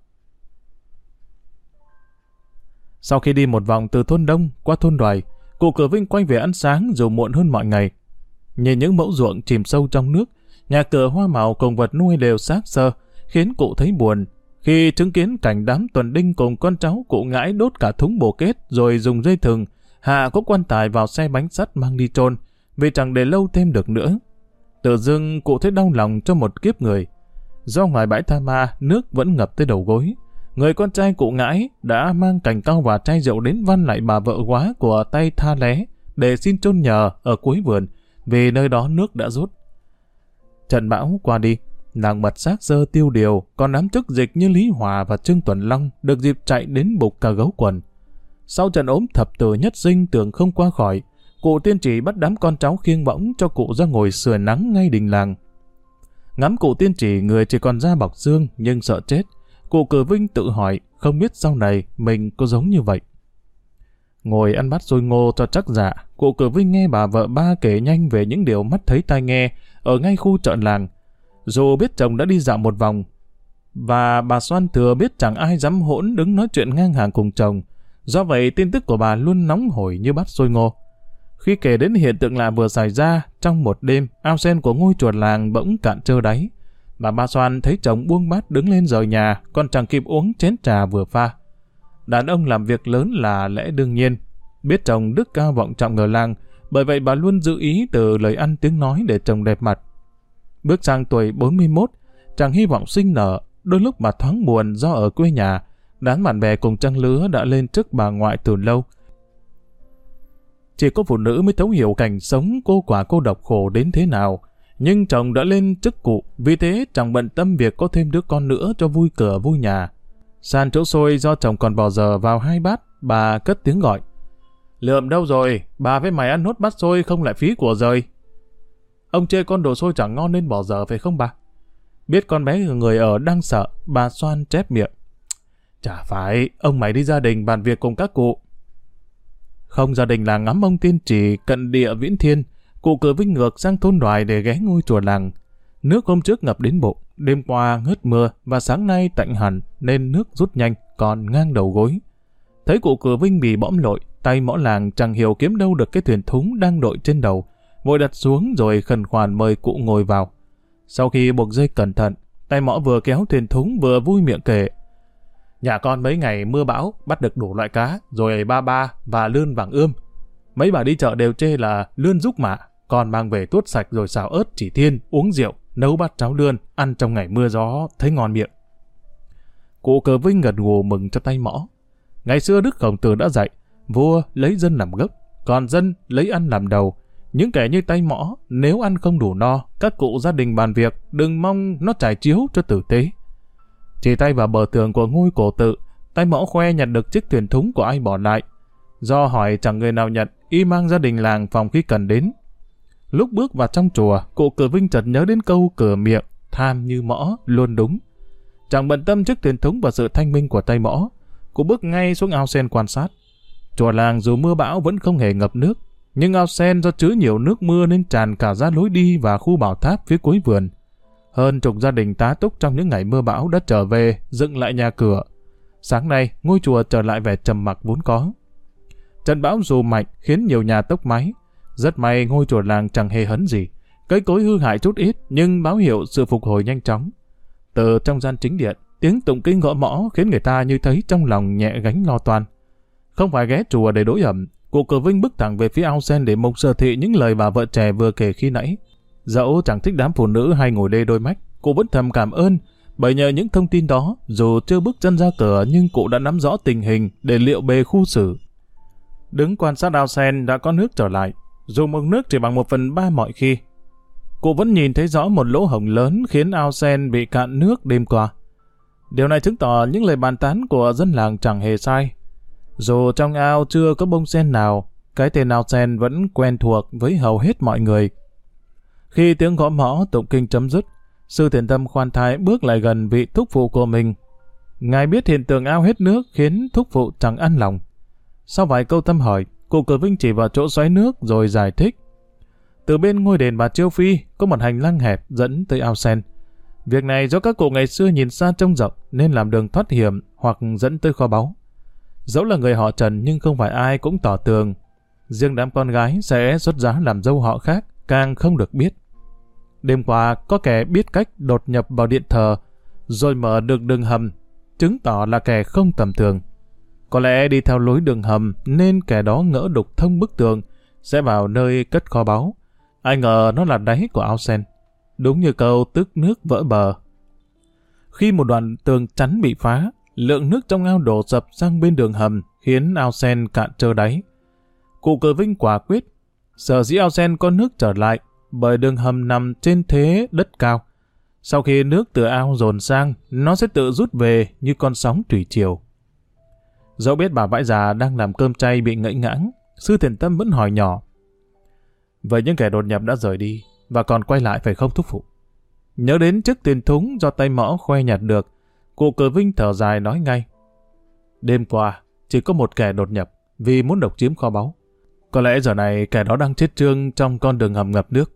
Speaker 1: Sau khi đi một vòng từ thôn Đông qua thôn Đoài, cụ Cửa Vinh quay về ăn sáng dù muộn hơn mọi ngày. Nhìn những mẫu ruộng chìm sâu trong nước, nhà cửa hoa màu cùng vật nuôi đều xác xơ, khiến cụ thấy buồn. Khi chứng kiến cảnh đám tuần đinh cùng con cháu cụ Ngãi đốt cả thúng bồ kết rồi dùng dây thừng hạ có quan tài vào xe bánh sắt mang đi chôn, vì chẳng để lâu thêm được nữa. Tự dưng cụ thấy đau lòng cho một kiếp người. Do ngoài bãi Tha Ma nước vẫn ngập tới đầu gối, người con trai cụ Ngãi đã mang cành cau và chai rượu đến van lại bà vợ quá của tay Tha Lé để xin chôn nhờ ở cuối vườn, vì nơi đó nước đã rút. Trận bão qua đi, làng Mật xác xơ tiêu điều, còn đám chức dịch như Lý Hòa và Trương Tuần Long được dịp chạy đến bục cả gấu quần. Sau trận ốm thập tử nhất sinh tưởng không qua khỏi, cụ tiên chỉ bắt đám con cháu khiêng bõng cho cụ ra ngồi sưởi nắng ngay đình làng. Ngắm cụ tiên chỉ người chỉ còn da bọc xương nhưng sợ chết, cụ Cửa Vinh tự hỏi không biết sau này mình có giống như vậy. Ngồi ăn bát xôi ngô cho chắc dạ, cụ Cửa Vinh nghe bà vợ ba kể nhanh về những điều mắt thấy tai nghe ở ngay khu chợ làng. Dù biết chồng đã đi dạo một vòng, và bà Xoan thừa biết chẳng ai dám hỗn đứng nói chuyện ngang hàng cùng chồng, do vậy tin tức của bà luôn nóng hổi như bát xôi ngô. Khi kể đến hiện tượng lạ vừa xảy ra, trong một đêm, ao sen của ngôi chùa làng bỗng cạn trơ đáy. Bà Ba Xoan thấy chồng buông bát đứng lên rời nhà, còn chẳng kịp uống chén trà vừa pha. Đàn ông làm việc lớn là lẽ đương nhiên. Biết chồng đức cao vọng trọng ở làng, bởi vậy bà luôn giữ ý từ lời ăn tiếng nói để chồng đẹp mặt. Bước sang tuổi 41, chàng hy vọng sinh nở, đôi lúc bà thoáng buồn do ở quê nhà, đám bạn bè cùng trang lứa đã lên chức bà ngoại từ lâu. Chỉ có phụ nữ mới thấu hiểu cảnh sống cô quả cô độc khổ đến thế nào, nhưng chồng đã lên chức cụ, vì thế chẳng bận tâm việc có thêm đứa con nữa cho vui cửa vui nhà. San chỗ xôi do chồng còn bỏ giờ vào 2 bát, bà cất tiếng gọi. Lượm đâu rồi, bà với mày ăn nốt bát xôi không lại phí của rời. Ông chê con đồ xôi chẳng ngon nên bỏ giờ phải không bà? Biết con bé người ở đang sợ, bà Xoan chép miệng. Chả phải, ông mày đi gia đình bàn việc cùng các cụ. Không gia đình là ngắm ông tiên chỉ cận địa Viễn Thiên, cụ Cửa Vinh ngược sang thôn Đoài để ghé ngôi chùa làng. Nước hôm trước ngập đến bụng, đêm qua ngớt mưa và sáng nay tạnh hẳn nên nước rút nhanh còn ngang đầu gối. Thấy cụ Cửa Vinh bị bõm lội, tay mõ làng chẳng hiểu kiếm đâu được cái thuyền thúng đang đội trên đầu, vội đặt xuống rồi khẩn khoản mời cụ ngồi vào. Sau khi buộc dây cẩn thận, tay mõ vừa kéo thuyền thúng vừa vui miệng kể. Nhà con mấy ngày mưa bão bắt được đủ loại cá, rồi ba ba và lươn vàng ươm. Mấy bà đi chợ đều chê là lươn rúc mạ, còn mang về tuốt sạch rồi xào ớt chỉ thiên, uống rượu, nấu bát cháo lươn, ăn trong ngày mưa gió, thấy ngon miệng. Cụ Cửa Vinh gật gù mừng cho tay mõ. Ngày xưa Đức Khổng Tử đã dạy, vua lấy dân làm gốc, còn dân lấy ăn làm đầu. Những kẻ như tay mõ, nếu ăn không đủ no, các cụ gia đình bàn việc, đừng mong nó trải chiếu cho tử tế. Chỉ tay vào bờ tường của ngôi cổ tự, tay mõ khoe nhặt được chiếc thuyền thúng của ai bỏ lại. Do hỏi chẳng người nào nhận, y mang gia đình làng phòng khi cần đến. Lúc bước vào trong chùa, cụ Cửa Vinh chợt nhớ đến câu cửa miệng, tham như mõ, luôn đúng. Chẳng bận tâm chiếc thuyền thúng và sự thanh minh của tay mõ, cụ bước ngay xuống ao sen quan sát. Chùa làng dù mưa bão vẫn không hề ngập nước, nhưng ao sen do chứa nhiều nước mưa nên tràn cả ra lối đi và khu bảo tháp phía cuối vườn. Hơn chục gia đình tá túc trong những ngày mưa bão đã trở về, dựng lại nhà cửa. Sáng nay, ngôi chùa trở lại vẻ trầm mặc vốn có. Trận bão dù mạnh khiến nhiều nhà tốc mái. Rất may ngôi chùa làng chẳng hề hấn gì. Cây cối hư hại chút ít nhưng báo hiệu sự phục hồi nhanh chóng. Từ trong gian chính điện, tiếng tụng kinh gõ mõ khiến người ta như thấy trong lòng nhẹ gánh lo toan. Không phải ghé chùa để đối ẩm, Cụ Cử Vinh bước thẳng về phía ao sen để mục sở thị những lời bà vợ trẻ vừa kể khi nãy. Dẫu chẳng thích đám phụ nữ hay ngồi đê đôi mách, cụ vẫn thầm cảm ơn, bởi nhờ những thông tin đó, dù chưa bước chân ra cửa nhưng cụ đã nắm rõ tình hình để liệu bề khu xử. Đứng quan sát ao sen đã có nước trở lại, dù mực nước chỉ bằng 1/3 mọi khi. Cụ vẫn nhìn thấy rõ một lỗ hổng lớn khiến ao sen bị cạn nước đêm qua. Điều này chứng tỏ những lời bàn tán của dân làng chẳng hề sai. Dù trong ao chưa có bông sen nào, cái tên ao sen vẫn quen thuộc với hầu hết mọi người. Khi tiếng gõ mõ tụng kinh chấm dứt, Sư Thiện Tâm khoan thai bước lại gần vị thúc phụ của mình. Ngài biết hiện tượng ao hết nước khiến thúc phụ chẳng an lòng. Sau vài câu thăm hỏi, cụ Cử Vinh chỉ vào chỗ xoáy nước rồi giải thích. Từ bên ngôi đền bà Chiêu Phi có một hành lang hẹp dẫn tới ao sen. Việc này do các cụ ngày xưa nhìn xa trông rộng nên làm đường thoát hiểm hoặc dẫn tới kho báu. Dẫu là người họ Trần nhưng không phải ai cũng tỏ tường. Riêng đám con gái sẽ xuất giá làm dâu họ khác càng không được biết. Đêm qua có kẻ biết cách đột nhập vào điện thờ rồi mở được đường hầm, chứng tỏ là kẻ không tầm thường. Có lẽ đi theo lối đường hầm nên kẻ đó ngỡ đục thông bức tường sẽ vào nơi cất kho báu. Ai ngờ nó là đáy của ao sen. Đúng như câu tức nước vỡ bờ. Khi một đoạn tường chắn bị phá, lượng nước trong ao đổ sập sang bên đường hầm khiến ao sen cạn trơ đáy. Cụ Cử Vinh quả quyết, sở dĩ ao sen có nước trở lại bởi đường hầm nằm trên thế đất cao. Sau khi nước từ ao dồn sang, nó sẽ tự rút về như con sóng thủy triều. Dẫu biết bà vãi già đang làm cơm chay bị ngẫy ngãng, Sư Thiện Tâm vẫn hỏi nhỏ. Vậy những kẻ đột nhập đã rời đi và còn quay lại phải không thúc phụ? Nhớ đến chiếc tiền thúng do tay mõ khoe nhặt được, cụ Cử Vinh thở dài nói ngay. Đêm qua, chỉ có một kẻ đột nhập vì muốn độc chiếm kho báu. Có lẽ giờ này kẻ đó đang chết trương trong con đường hầm ngập nước.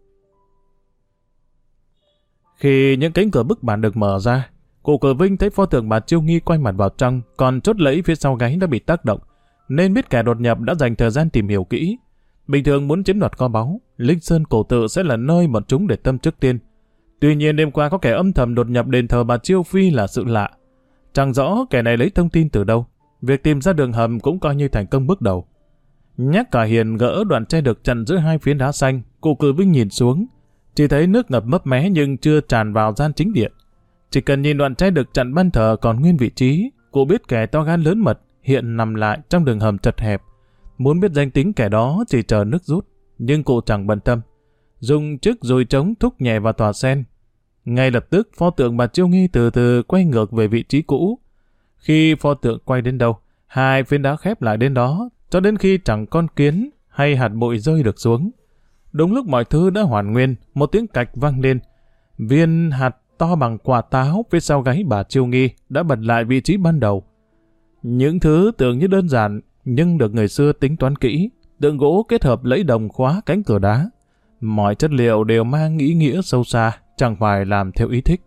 Speaker 1: Khi những cánh cửa bức bản được mở ra, cụ Cử Vinh thấy pho tượng bà Chiêu Nghi quay mặt vào trong, còn chốt lẫy phía sau gáy đã bị tác động, nên biết kẻ đột nhập đã dành thời gian tìm hiểu kỹ. Bình thường muốn chiếm đoạt kho báu, Linh Sơn cổ tự sẽ là nơi bọn chúng để tâm trước tiên. Tuy nhiên đêm qua có kẻ âm thầm đột nhập đền thờ bà Chiêu Phi là sự lạ. Chẳng rõ kẻ này lấy thông tin từ đâu. Việc tìm ra đường hầm cũng coi như thành công bước đầu. Nhắc cả Hiền gỡ đoạn tre được chặn giữa hai phiến đá xanh, cụ Cử Vinh nhìn xuống, chỉ thấy nước ngập mấp mé nhưng chưa tràn vào gian chính điện. Chỉ cần nhìn đoạn tre được chặn ban thờ còn nguyên vị trí, cụ biết kẻ to gan lớn mật hiện nằm lại trong đường hầm chật hẹp. Muốn biết danh tính kẻ đó chỉ chờ nước rút, nhưng cụ chẳng bận tâm. Dùng chiếc dùi trống thúc nhẹ vào tòa sen. Ngay lập tức pho tượng bà Chiêu Nghi từ từ quay ngược về vị trí cũ. Khi pho tượng quay đến đâu, hai phiến đá khép lại đến đó, cho đến khi chẳng con kiến hay hạt bụi rơi được xuống. Đúng lúc mọi thứ đã hoàn nguyên, một tiếng cạch vang lên. Viên hạt to bằng quả táo phía sau gáy bà Chiêu Nghi đã bật lại vị trí ban đầu. Những thứ tưởng như đơn giản, nhưng được người xưa tính toán kỹ. Tượng gỗ kết hợp lẫy đồng khóa cánh cửa đá. Mọi chất liệu đều mang ý nghĩa sâu xa, chẳng phải làm theo ý thích.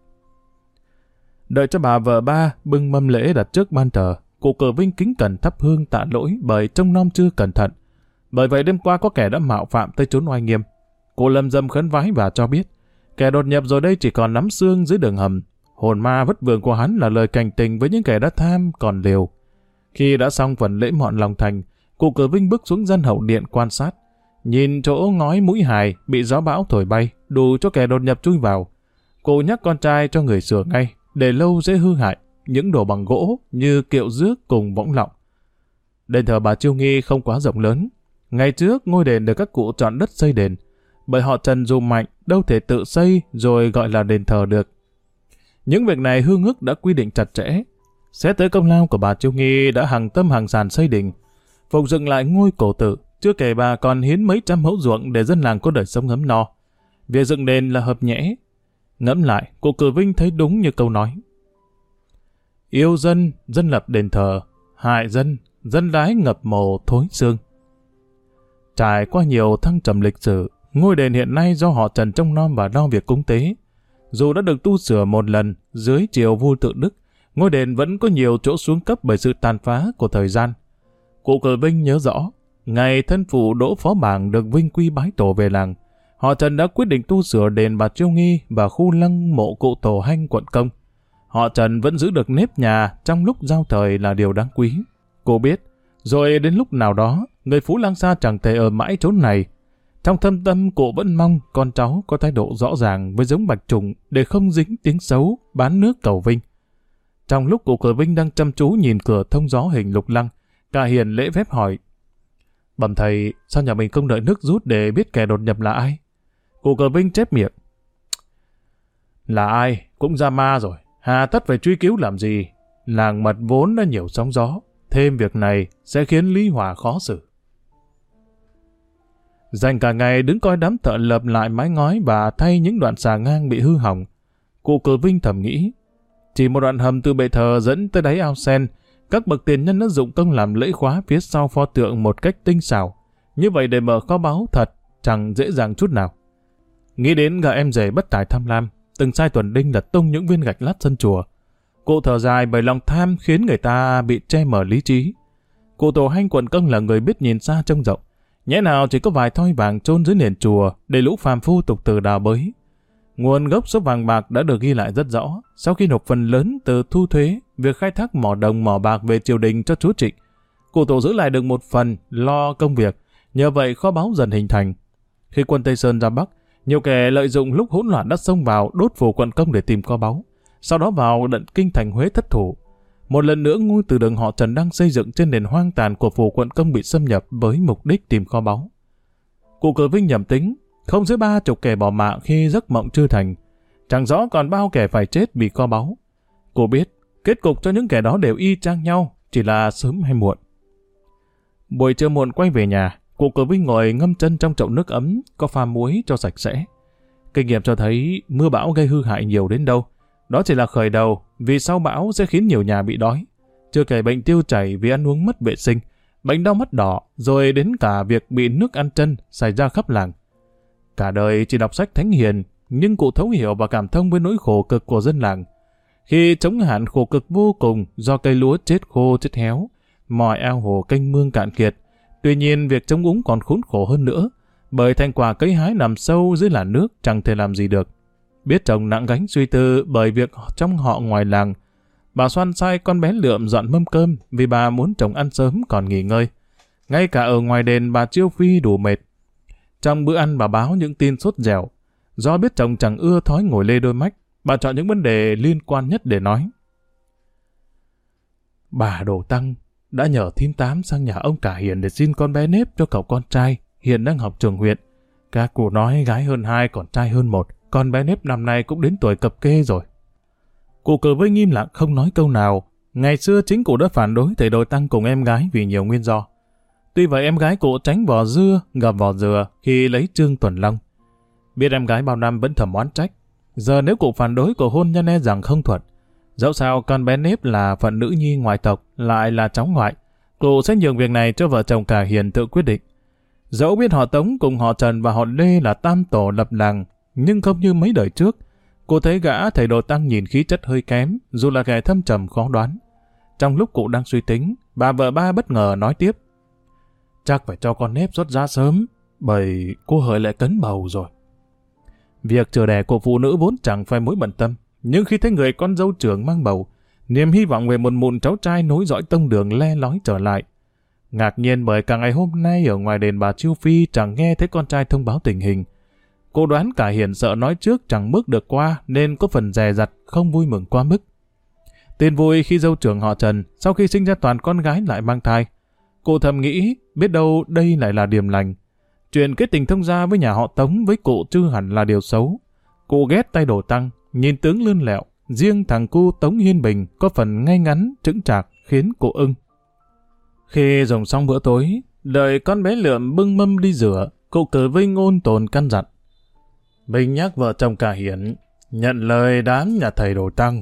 Speaker 1: Đợi cho bà vợ ba bưng mâm lễ đặt trước ban thờ, cụ Cử Vinh kính cẩn thắp hương tạ lỗi bởi trông nom chưa cẩn thận. Bởi vậy đêm qua có kẻ đã mạo phạm tới chốn oai nghiêm. Cụ lâm dâm khấn vái và cho biết, kẻ đột nhập rồi đây chỉ còn nắm xương dưới đường hầm. Hồn ma vất vưởng của hắn là lời cảnh tình với những kẻ đã tham còn liều. Khi đã xong phần lễ mọn lòng thành, cụ Cử Vinh bước xuống gian hậu điện quan sát. Nhìn chỗ ngói mũi hài bị gió bão thổi bay, đủ cho kẻ đột nhập chui vào. Cụ nhắc con trai cho người sửa ngay, để lâu dễ hư hại, những đồ bằng gỗ như kiệu rước cùng võng lọng. Đền thờ bà Chiêu Nghi không quá rộng lớn. Ngày trước ngôi đền được các cụ chọn đất xây đền, bởi họ Trần dù mạnh đâu thể tự xây rồi gọi là đền thờ được. Những việc này hương ước đã quy định chặt chẽ. Xét tới công lao của bà Chiêu Nghi đã hàng tâm hàng sàn xây đình, phục dựng lại ngôi cổ tự, chưa kể bà còn hiến mấy trăm mẫu ruộng để dân làng có đời sống ấm no. Việc dựng đền là hợp nhẽ. Ngẫm lại, cụ Cử Vinh thấy đúng như câu nói. Yêu dân, dân lập đền thờ, hại dân, dân đái ngập mồ thối xương. Trải qua nhiều thăng trầm lịch sử, ngôi đền hiện nay do họ Trần trông nom và lo việc cúng tế. Dù đã được tu sửa một lần dưới triều vua Tự Đức, ngôi đền vẫn có nhiều chỗ xuống cấp bởi sự tàn phá của thời gian. Cụ Cử Vinh nhớ rõ, ngày thân phụ Đỗ Phó Bảng được vinh quy bái tổ về làng, họ Trần đã quyết định tu sửa đền bà Chiêu Nghi và khu lăng mộ cụ Tổ Hanh quận Công. Họ Trần vẫn giữ được nếp nhà trong lúc giao thời là điều đáng quý. Cô biết, rồi đến lúc nào đó, người Phú Lang Sa chẳng thể ở mãi chỗ này. Trong thâm tâm cụ vẫn mong con cháu có thái độ rõ ràng với giống Bạch Trùng để không dính tiếng xấu bán nước cầu vinh. Trong lúc cụ Cờ Vinh đang chăm chú nhìn cửa thông gió hình lục lăng, Cả Hiền lễ phép hỏi: Bẩm thầy, sao nhà mình không đợi nước rút để biết kẻ đột nhập là ai? Cụ Cờ Vinh chép miệng: Là ai cũng ra ma rồi, hà tất phải truy cứu làm gì? Làng Mật vốn đã nhiều sóng gió, thêm việc này sẽ khiến Lý Hòa khó xử. Dành cả ngày đứng coi đám thợ lợp lại mái ngói và thay những đoạn xà ngang bị hư hỏng, cụ Cờ Vinh thầm nghĩ: chỉ một đoạn hầm từ bệ thờ dẫn tới đáy ao sen, các bậc tiền nhân đã dụng công làm lẫy khóa phía sau pho tượng một cách tinh xảo. Như vậy để mở kho báu thật chẳng dễ dàng chút nào. Nghĩ đến gã em rể bất tài tham lam, từng sai tuần đinh lật tung những viên gạch lát sân chùa. Cụ thở dài bởi lòng tham khiến người ta bị che mờ lý trí. Cụ Tổ Hanh Quận Công là người biết nhìn xa trông rộng. Nhẽ nào chỉ có vài thoi vàng chôn dưới nền chùa để lũ phàm phu tục từ đào bới. Nguồn gốc số vàng bạc đã được ghi lại rất rõ. Sau khi nộp phần lớn từ thu thuế, việc khai thác mỏ đồng mỏ bạc về triều đình cho chúa Trịnh, cụ Tổ giữ lại được một phần lo công việc. Nhờ vậy kho báu dần hình thành. Khi quân Tây Sơn ra Bắc, nhiều kẻ lợi dụng lúc hỗn loạn đã xông vào đốt phủ Quận Công để tìm kho báu. Sau đó vào đận kinh thành Huế thất thủ. Một lần nữa ngôi từ đường họ Trần đang xây dựng trên nền hoang tàn của phủ Quận Công bị xâm nhập với mục đích tìm kho báu. Cụ Cờ Vinh nhầm tính, không dưới 30 kẻ bỏ mạng khi giấc mộng chưa thành. Chẳng rõ còn bao kẻ phải chết vì kho báu. Cô biết, kết cục cho những kẻ đó đều y chang nhau, chỉ là sớm hay muộn. Buổi trưa muộn quay về nhà, cụ Cờ Vinh ngồi ngâm chân trong chậu nước ấm, có pha muối cho sạch sẽ. Kinh nghiệm cho thấy mưa bão gây hư hại nhiều đến đâu. Đó chỉ là khởi đầu, vì sau bão sẽ khiến nhiều nhà bị đói. Chưa kể bệnh tiêu chảy vì ăn uống mất vệ sinh, bệnh đau mắt đỏ, rồi đến cả việc bị nước ăn chân xảy ra khắp làng. Cả đời chỉ đọc sách thánh hiền, nhưng cụ thấu hiểu và cảm thông với nỗi khổ cực của dân làng. Khi chống hạn khổ cực vô cùng do cây lúa chết khô chết héo, mọi ao hồ kênh mương cạn kiệt. Tuy nhiên việc chống úng còn khốn khổ hơn nữa, bởi thành quả cấy hái nằm sâu dưới làn nước chẳng thể làm gì được. Biết chồng nặng gánh suy tư bởi việc trong họ ngoài làng, bà Xoan sai con bé Lượm dọn mâm cơm vì bà muốn chồng ăn sớm còn nghỉ ngơi. Ngay cả ở ngoài đền bà Chiêu Phi đủ mệt. Trong bữa ăn bà báo những tin sốt dẻo. Do biết chồng chẳng ưa thói ngồi lê đôi mách, bà chọn những vấn đề liên quan nhất để nói. Bà Đồ Tăng đã nhờ thím Tám sang nhà ông Cả Hiền để xin con bé Nếp cho cậu con trai, hiện đang học trường huyện. Các cụ nói gái hơn 2 còn trai hơn 1, con bé Nếp năm nay cũng đến tuổi cập kê rồi. Cụ Cờ Vinh im lặng không nói câu nào. Ngày xưa chính cụ đã phản đối thầy Đồ Tăng cùng em gái vì nhiều nguyên do. Tuy vậy em gái cụ tránh vỏ dưa, gặp vỏ dừa khi lấy Trương Tuần Long. Biết em gái bao năm vẫn thầm oán trách. Giờ nếu cụ phản đối cuộc hôn nhân e rằng không thuận. Dẫu sao con bé Nếp là phận nữ nhi ngoại tộc, lại là cháu ngoại. Cụ sẽ nhường việc này cho vợ chồng Cả Hiền tự quyết định. Dẫu biết họ Tống cùng họ Trần và họ Lê là tam tổ lập làng, nhưng không như mấy đời trước. Cụ thấy gã thầy Đồ Tăng nhìn khí chất hơi kém, dù là kẻ thâm trầm khó đoán. Trong lúc cụ đang suy tính, bà vợ ba bất ngờ nói tiếp. Chắc phải cho con Nếp xuất giá sớm, bởi cô Hợi lại cấn bầu rồi. Việc chờ đẻ của phụ nữ vốn chẳng phải mối bận tâm, nhưng khi thấy người con dâu trưởng mang bầu, niềm hy vọng về một mụn cháu trai nối dõi tông đường le lói trở lại. Ngạc nhiên bởi cả ngày hôm nay ở ngoài đền bà Chiêu Phi chẳng nghe thấy con trai thông báo tình hình. Cô đoán Cả Hiền sợ nói trước chẳng bước được qua nên có phần dè dặt, không vui mừng quá mức. Tin vui khi dâu trưởng họ Trần sau khi sinh ra toàn con gái lại mang thai. Cụ thầm nghĩ biết đâu đây lại là điềm lành. Chuyện kết tình thông gia với nhà họ Tống với cụ chưa hẳn là điều xấu. Cụ ghét tay Đồ Tăng, nhìn tướng lươn lẹo, riêng thằng cu Tống Hiên Bình có phần ngay ngắn, chững chạc khiến cụ ưng. Khi dùng xong bữa tối, đợi con bé Lượm bưng mâm đi rửa, cụ Cờ Vinh ôn tồn căn dặn. Mình nhắc vợ chồng Cả Hiển nhận lời đám nhà thầy Đồ Tăng.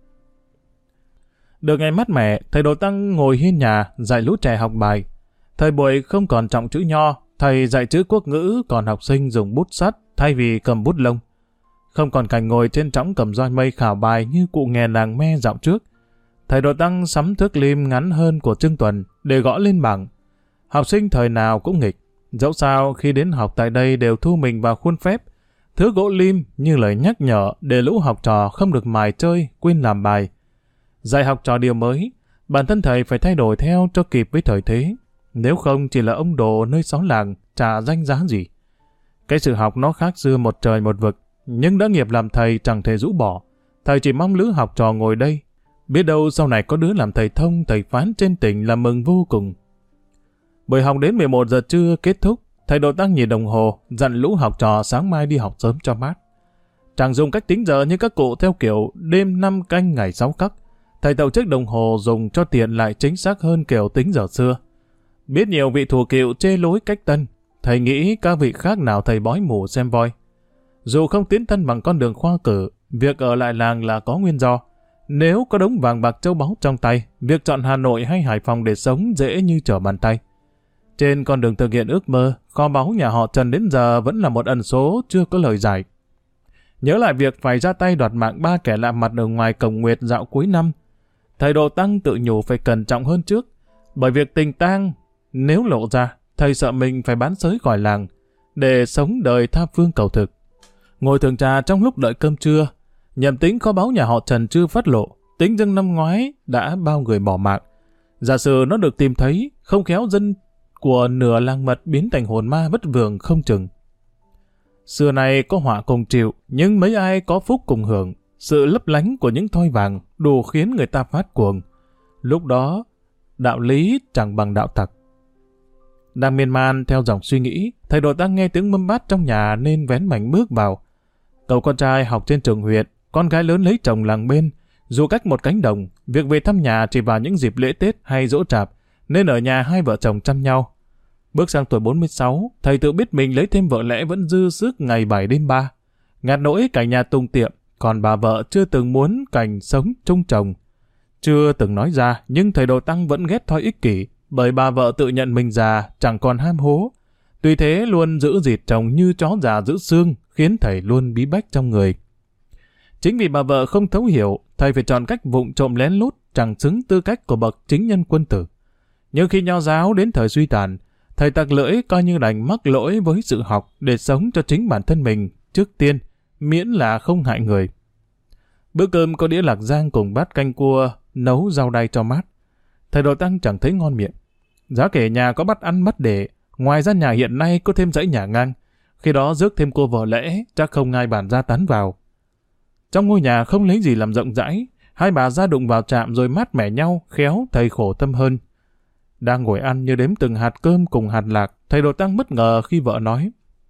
Speaker 1: Được ngày mát mẻ, thầy Đồ Tăng ngồi hiên nhà dạy lũ trẻ học bài. Thời buổi không còn trọng chữ nho, thầy dạy chữ quốc ngữ, còn học sinh dùng bút sắt thay vì cầm bút lông. Không còn cảnh ngồi trên trõng cầm roi mây khảo bài như cụ nghè làng me dạo trước. Thầy Đồ Tăng sắm thước lim ngắn hơn của Trương Tuần để gõ lên bảng. Học sinh thời nào cũng nghịch, dẫu sao khi đến học tại đây đều thu mình vào khuôn phép. Thước gỗ lim như lời nhắc nhở để lũ học trò không được mải chơi, quên làm bài. Dạy học trò điều mới, bản thân thầy phải thay đổi theo cho kịp với thời thế. Nếu không chỉ là ông đồ nơi xó làng, chả danh giá gì. Cái sự học nó khác xưa một trời một vực, nhưng đã nghiệp làm thầy chẳng thể rũ bỏ. Thầy chỉ mong lứa học trò ngồi đây. Biết đâu sau này có đứa làm thầy thông, thầy phán trên tỉnh là mừng vô cùng. Buổi học đến 11 giờ trưa kết thúc, thầy Đồ Tăng nhìn đồng hồ, dặn lũ học trò sáng mai đi học sớm cho mát. Chẳng dùng cách tính giờ như các cụ theo kiểu đêm 5 canh ngày 6 khắc. Thầy tổ chức đồng hồ dùng cho tiện lại chính xác hơn kiểu tính giờ xưa. Biết nhiều vị thủ cựu chê lối cách tân, thầy nghĩ các vị khác nào thầy bói mù xem voi. Dù không tiến thân bằng con đường khoa cử, việc ở lại làng là có nguyên do. Nếu có đống vàng bạc châu báu trong tay, việc chọn Hà Nội hay Hải Phòng để sống dễ như trở bàn tay. Trên con đường thực hiện ước mơ, kho báu nhà họ Trần đến giờ vẫn là một ẩn số chưa có lời giải. Nhớ lại việc phải ra tay đoạt mạng 3 kẻ lạ mặt ở ngoài cổng Nguyệt dạo cuối năm, thầy Đồ Tăng tự nhủ phải cẩn trọng hơn trước, bởi việc tình tang nếu lộ ra, thầy sợ mình phải bán xới khỏi làng để sống đời tha phương cầu thực. Ngồi thưởng trà trong lúc đợi cơm trưa, nhầm tính kho báu nhà họ Trần chưa phát lộ, tính dưng năm ngoái đã bao người bỏ mạng. Giả sử nó được tìm thấy, không khéo dân của nửa làng mật biến thành hồn ma vất vưởng không chừng. Xưa này có họa cùng chịu, nhưng mấy ai có phúc cùng hưởng. Sự lấp lánh của những thoi vàng đủ khiến người ta phát cuồng. Lúc đó, đạo lý chẳng bằng đạo tặc. Đang miên man theo dòng suy nghĩ, thầy Đồ Tăng nghe tiếng mâm bát trong nhà nên vén mảnh bước vào. Cậu con trai học trên trường huyện, con gái lớn lấy chồng làng bên. Dù cách một cánh đồng, việc về thăm nhà chỉ vào những dịp lễ Tết hay giỗ chạp, nên ở nhà hai vợ chồng chăm nhau. Bước sang tuổi 46, thầy tự biết mình lấy thêm vợ lẽ vẫn dư sức ngày 7 đêm 3. Ngạt nỗi cả nhà tung tiệm, còn bà vợ chưa từng muốn cảnh sống chung chồng. Chưa từng nói ra, nhưng thầy Đồ Tăng vẫn ghét thói ích kỷ, bởi bà vợ tự nhận mình già, chẳng còn ham hố. Tuy thế luôn giữ dịt chồng như chó già giữ xương, khiến thầy luôn bí bách trong người. Chính vì bà vợ không thấu hiểu, thầy phải chọn cách vụng trộm lén lút, chẳng xứng tư cách của bậc chính nhân quân tử. Nhưng khi nho giáo đến thời suy tàn, thầy tặc lưỡi coi như đành mắc lỗi với sự học để sống cho chính bản thân mình, trước tiên, miễn là không hại người. Bữa cơm có đĩa lạc rang cùng bát canh cua, nấu rau đay cho mát. Thầy Đồ Tăng chẳng thấy ngon miệng. Giá kể nhà có bắt ăn mất để, ngoài ra nhà hiện nay có thêm dãy nhà ngang. Khi đó rước thêm cô vợ lẽ, chắc không ai bàn ra tán vào. Trong ngôi nhà không lấy gì làm rộng rãi, hai bà ra đụng vào chạm rồi mát mẻ nhau, khéo thầy khổ tâm hơn. Đang ngồi ăn như đếm từng hạt cơm cùng hạt lạc, thầy Đồ Tăng bất ngờ khi vợ nói: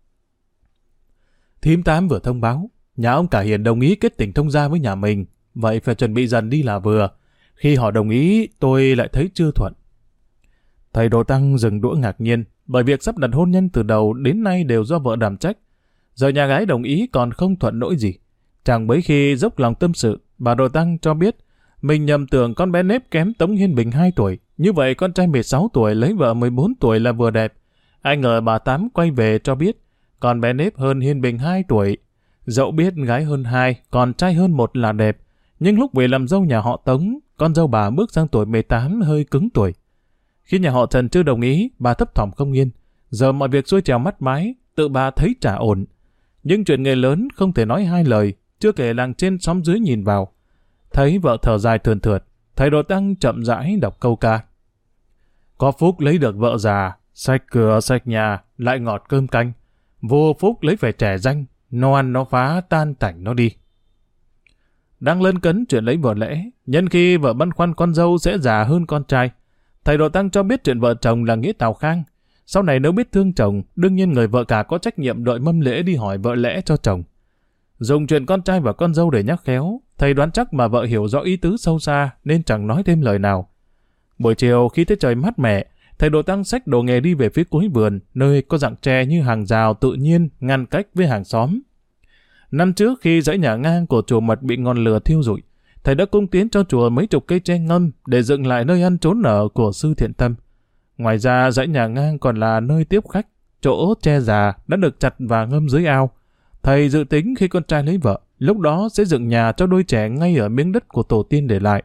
Speaker 1: Thím Tám vừa thông báo, nhà ông cả Hiền đồng ý kết tình thông gia với nhà mình, vậy phải chuẩn bị dần đi là vừa. Khi họ đồng ý, tôi lại thấy chưa thuận. Thầy Đồ Tăng dừng đũa ngạc nhiên, bởi việc sắp đặt hôn nhân từ đầu đến nay đều do vợ đảm trách. Giờ nhà gái đồng ý còn không thuận nỗi gì. Chẳng mấy khi dốc lòng tâm sự, bà Đồ Tăng cho biết mình nhầm tưởng con bé nếp kém Tống Hiên Bình 2 tuổi. Như vậy con trai 16 tuổi lấy vợ 14 tuổi là vừa đẹp. Ai ngờ bà Tám quay về cho biết con bé nếp hơn Hiên Bình 2 tuổi. Dẫu biết gái hơn 2, còn trai hơn 1 là đẹp. Nhưng lúc về làm dâu nhà họ Tống, con dâu bà bước sang tuổi 18 hơi cứng tuổi. Khi nhà họ Trần chưa đồng ý, bà thấp thỏm không yên. Giờ mọi việc xuôi trèo mắt mái, tự bà thấy chả ổn. Nhưng chuyện nghề lớn không thể nói hai lời, chưa kể làng trên xóm dưới nhìn vào. Thấy vợ thở dài thườn thượt, thầy Đồ Tăng chậm rãi đọc câu ca. Có phúc lấy được vợ già, sạch cửa sạch nhà, lại ngọt cơm canh. Vô phúc lấy phải trẻ danh, nó ăn nó phá tan tành nó đi. Đang lân cấn chuyện lấy vợ lẽ, nhân khi vợ băn khoăn con dâu sẽ già hơn con trai. Thầy Đồ Tăng cho biết chuyện vợ chồng là nghĩa tào khang. Sau này nếu biết thương chồng, đương nhiên người vợ cả có trách nhiệm đợi mâm lễ đi hỏi vợ lẽ cho chồng. Dùng chuyện con trai và con dâu để nhắc khéo, thầy đoán chắc bà vợ hiểu rõ ý tứ sâu xa nên chẳng nói thêm lời nào. Buổi chiều khi thấy trời mát mẻ, thầy Đồ Tăng xách đồ nghề đi về phía cuối vườn, nơi có rặng tre như hàng rào tự nhiên ngăn cách với hàng xóm. Năm trước khi dãy nhà ngang của chùa Mật bị ngọn lửa thiêu rụi, thầy đã cung tiến cho chùa mấy chục cây tre ngâm để dựng lại nơi ăn trốn ở của sư thiện tâm. Ngoài ra dãy nhà ngang còn là nơi tiếp khách, chỗ tre già đã được chặt và ngâm dưới ao. Thầy dự tính khi con trai lấy vợ, lúc đó sẽ dựng nhà cho đôi trẻ ngay ở miếng đất của tổ tiên để lại.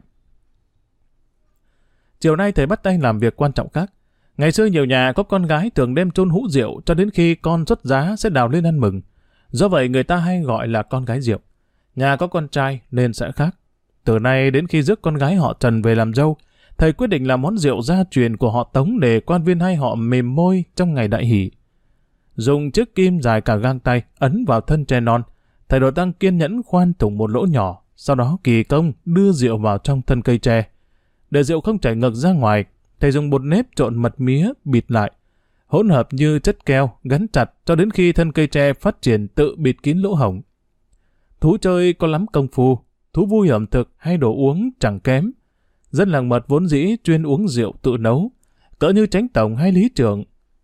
Speaker 1: Chiều nay thầy bắt tay làm việc quan trọng khác. Ngày xưa nhiều nhà có con gái thường đem chôn hũ rượu cho đến khi con xuất giá sẽ đào lên ăn mừng. Do vậy người ta hay gọi là con gái rượu. Nhà có con trai nên sẽ khác. Từ nay đến khi rước con gái họ Trần về làm dâu, thầy quyết định làm món rượu gia truyền của họ Tống để quan viên hai họ mềm môi trong ngày đại hỷ. Dùng chiếc kim dài cả gang tay ấn vào thân tre non, thầy Đồ Tăng kiên nhẫn khoan thủng một lỗ nhỏ, sau đó kỳ công đưa rượu vào trong thân cây tre. Để rượu không chảy ngược ra ngoài, thầy dùng bột nếp trộn mật mía bịt lại, hỗn hợp như chất keo gắn chặt cho đến khi thân cây tre phát triển tự bịt kín lỗ hổng. Thú chơi có lắm công phu, thú vui ẩm thực hay đồ uống chẳng kém. Dân làng Mật vốn dĩ chuyên uống rượu tự nấu, cỡ như Chánh Tổng hay Lý Trưởng.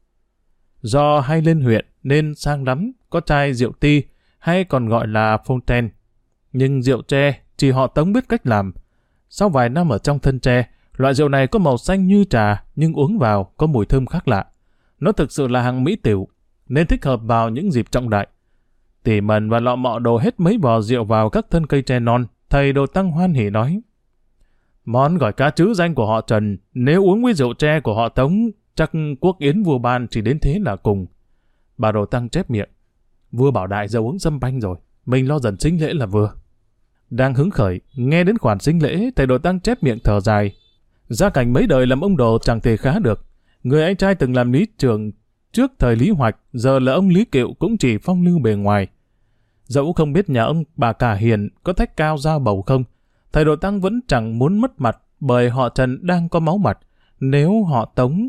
Speaker 1: Do hay lên huyện nên sang lắm, có chai rượu ti hay còn gọi là Fontaine. Nhưng rượu tre chỉ họ Tống biết cách làm. Sau vài năm ở trong thân tre, loại rượu này có màu xanh như trà nhưng uống vào có mùi thơm khác lạ. Nó thực sự là hàng mỹ tiểu, nên thích hợp vào những dịp trọng đại. Tỉ mẩn và lọ mọ đổ hết mấy vò rượu vào các thân cây tre non, thầy Đồ Tăng hoan hỉ nói: món gỏi cá trứ danh của họ Trần, nếu uống với rượu tre của họ Tống, chắc quốc yến vua ban chỉ đến thế là cùng. Bà Đồ Tăng chép miệng: vua bảo đại giờ uống sâm banh rồi, mình lo dần sinh lễ là vừa. Đang hứng khởi, nghe đến khoản sinh lễ, thầy Đồ Tăng chép miệng thở dài. Gia cảnh mấy đời làm ông Đồ chẳng thể khá được. Người anh trai từng làm lý trưởng trước thời Lý Hoạch, giờ là ông Lý Kiệu cũng chỉ phong lưu bề ngoài. Dẫu không biết nhà ông bà cả hiền có thách cao giao bầu không, thầy Đồ Tăng vẫn chẳng muốn mất mặt bởi họ Trần đang có máu mặt. Nếu họ Tống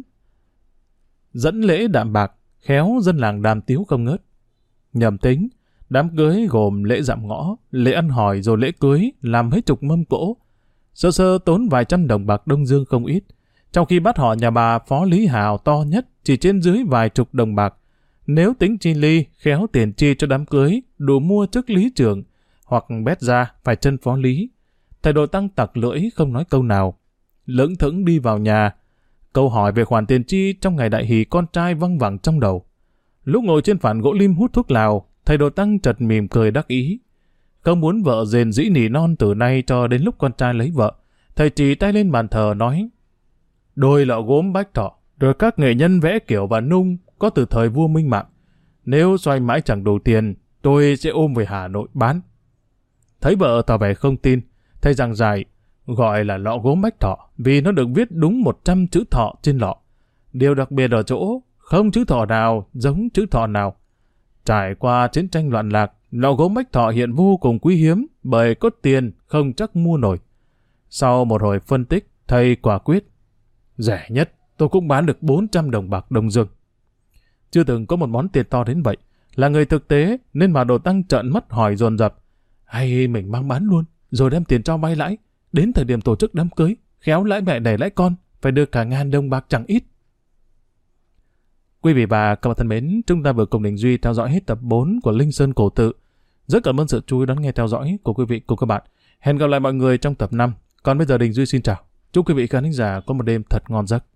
Speaker 1: dẫn lễ đạm bạc, khéo dân làng đàm tiếu không ngớt. Nhầm tính, đám cưới gồm lễ dạm ngõ, lễ ăn hỏi rồi lễ cưới, làm hết chục mâm cỗ. Sơ sơ tốn vài trăm đồng bạc Đông Dương không ít, trong khi bắt họ nhà bà Phó Lý Hào to nhất chỉ trên dưới vài chục đồng bạc. Nếu tính chi ly, khéo tiền chi cho đám cưới, đủ mua chức lý trưởng, hoặc bét ra phải chân Phó Lý. Thầy Đồ Tăng tặc lưỡi không nói câu nào, lững thững đi vào nhà. Câu hỏi về khoản tiền chi trong ngày đại hỷ con trai văng vẳng trong đầu. Lúc ngồi trên phản gỗ lim hút thuốc lào, thầy Đồ Tăng chợt mỉm cười đắc ý. Không muốn vợ rền dĩ nỉ non từ nay cho đến lúc con trai lấy vợ, thầy chỉ tay lên bàn thờ nói: đôi lọ gốm bách thọ, rồi các nghệ nhân vẽ kiểu và nung có từ thời vua Minh Mạng. Nếu xoay mãi chẳng đủ tiền, tôi sẽ ôm về Hà Nội bán. Thấy vợ tỏ vẻ không tin, thầy giảng giải gọi là lọ gốm bách thọ vì nó được viết đúng 100 chữ thọ trên lọ. Điều đặc biệt ở chỗ không chữ thọ nào giống chữ thọ nào. Trải qua chiến tranh loạn lạc, lọ gốm bách thọ hiện vô cùng quý hiếm bởi có tiền không chắc mua nổi. Sau một hồi phân tích, thầy quả quyết: rẻ nhất tôi cũng bán được 400 đồng bạc Đông Dương. Chưa từng có một món tiền to đến vậy. Là người thực tế nên bà Đồ Tăng trợn mắt hỏi dồn dập: hay mình mang bán luôn, rồi đem tiền cho vay lãi, đến thời điểm tổ chức đám cưới, khéo lãi mẹ đẻ lãi con, phải được cả 1000 đồng bạc chẳng ít. Quý vị và các bạn thân mến, chúng ta vừa cùng Đình Duy theo dõi hết tập 4 của Linh Sơn Cổ Tự. Rất cảm ơn sự chú ý đón nghe theo dõi của quý vị cùng các bạn. Hẹn gặp lại mọi người trong tập 5. Còn bây giờ Đình Duy xin chào. Chúc quý vị khán giả có một đêm thật ngon giấc.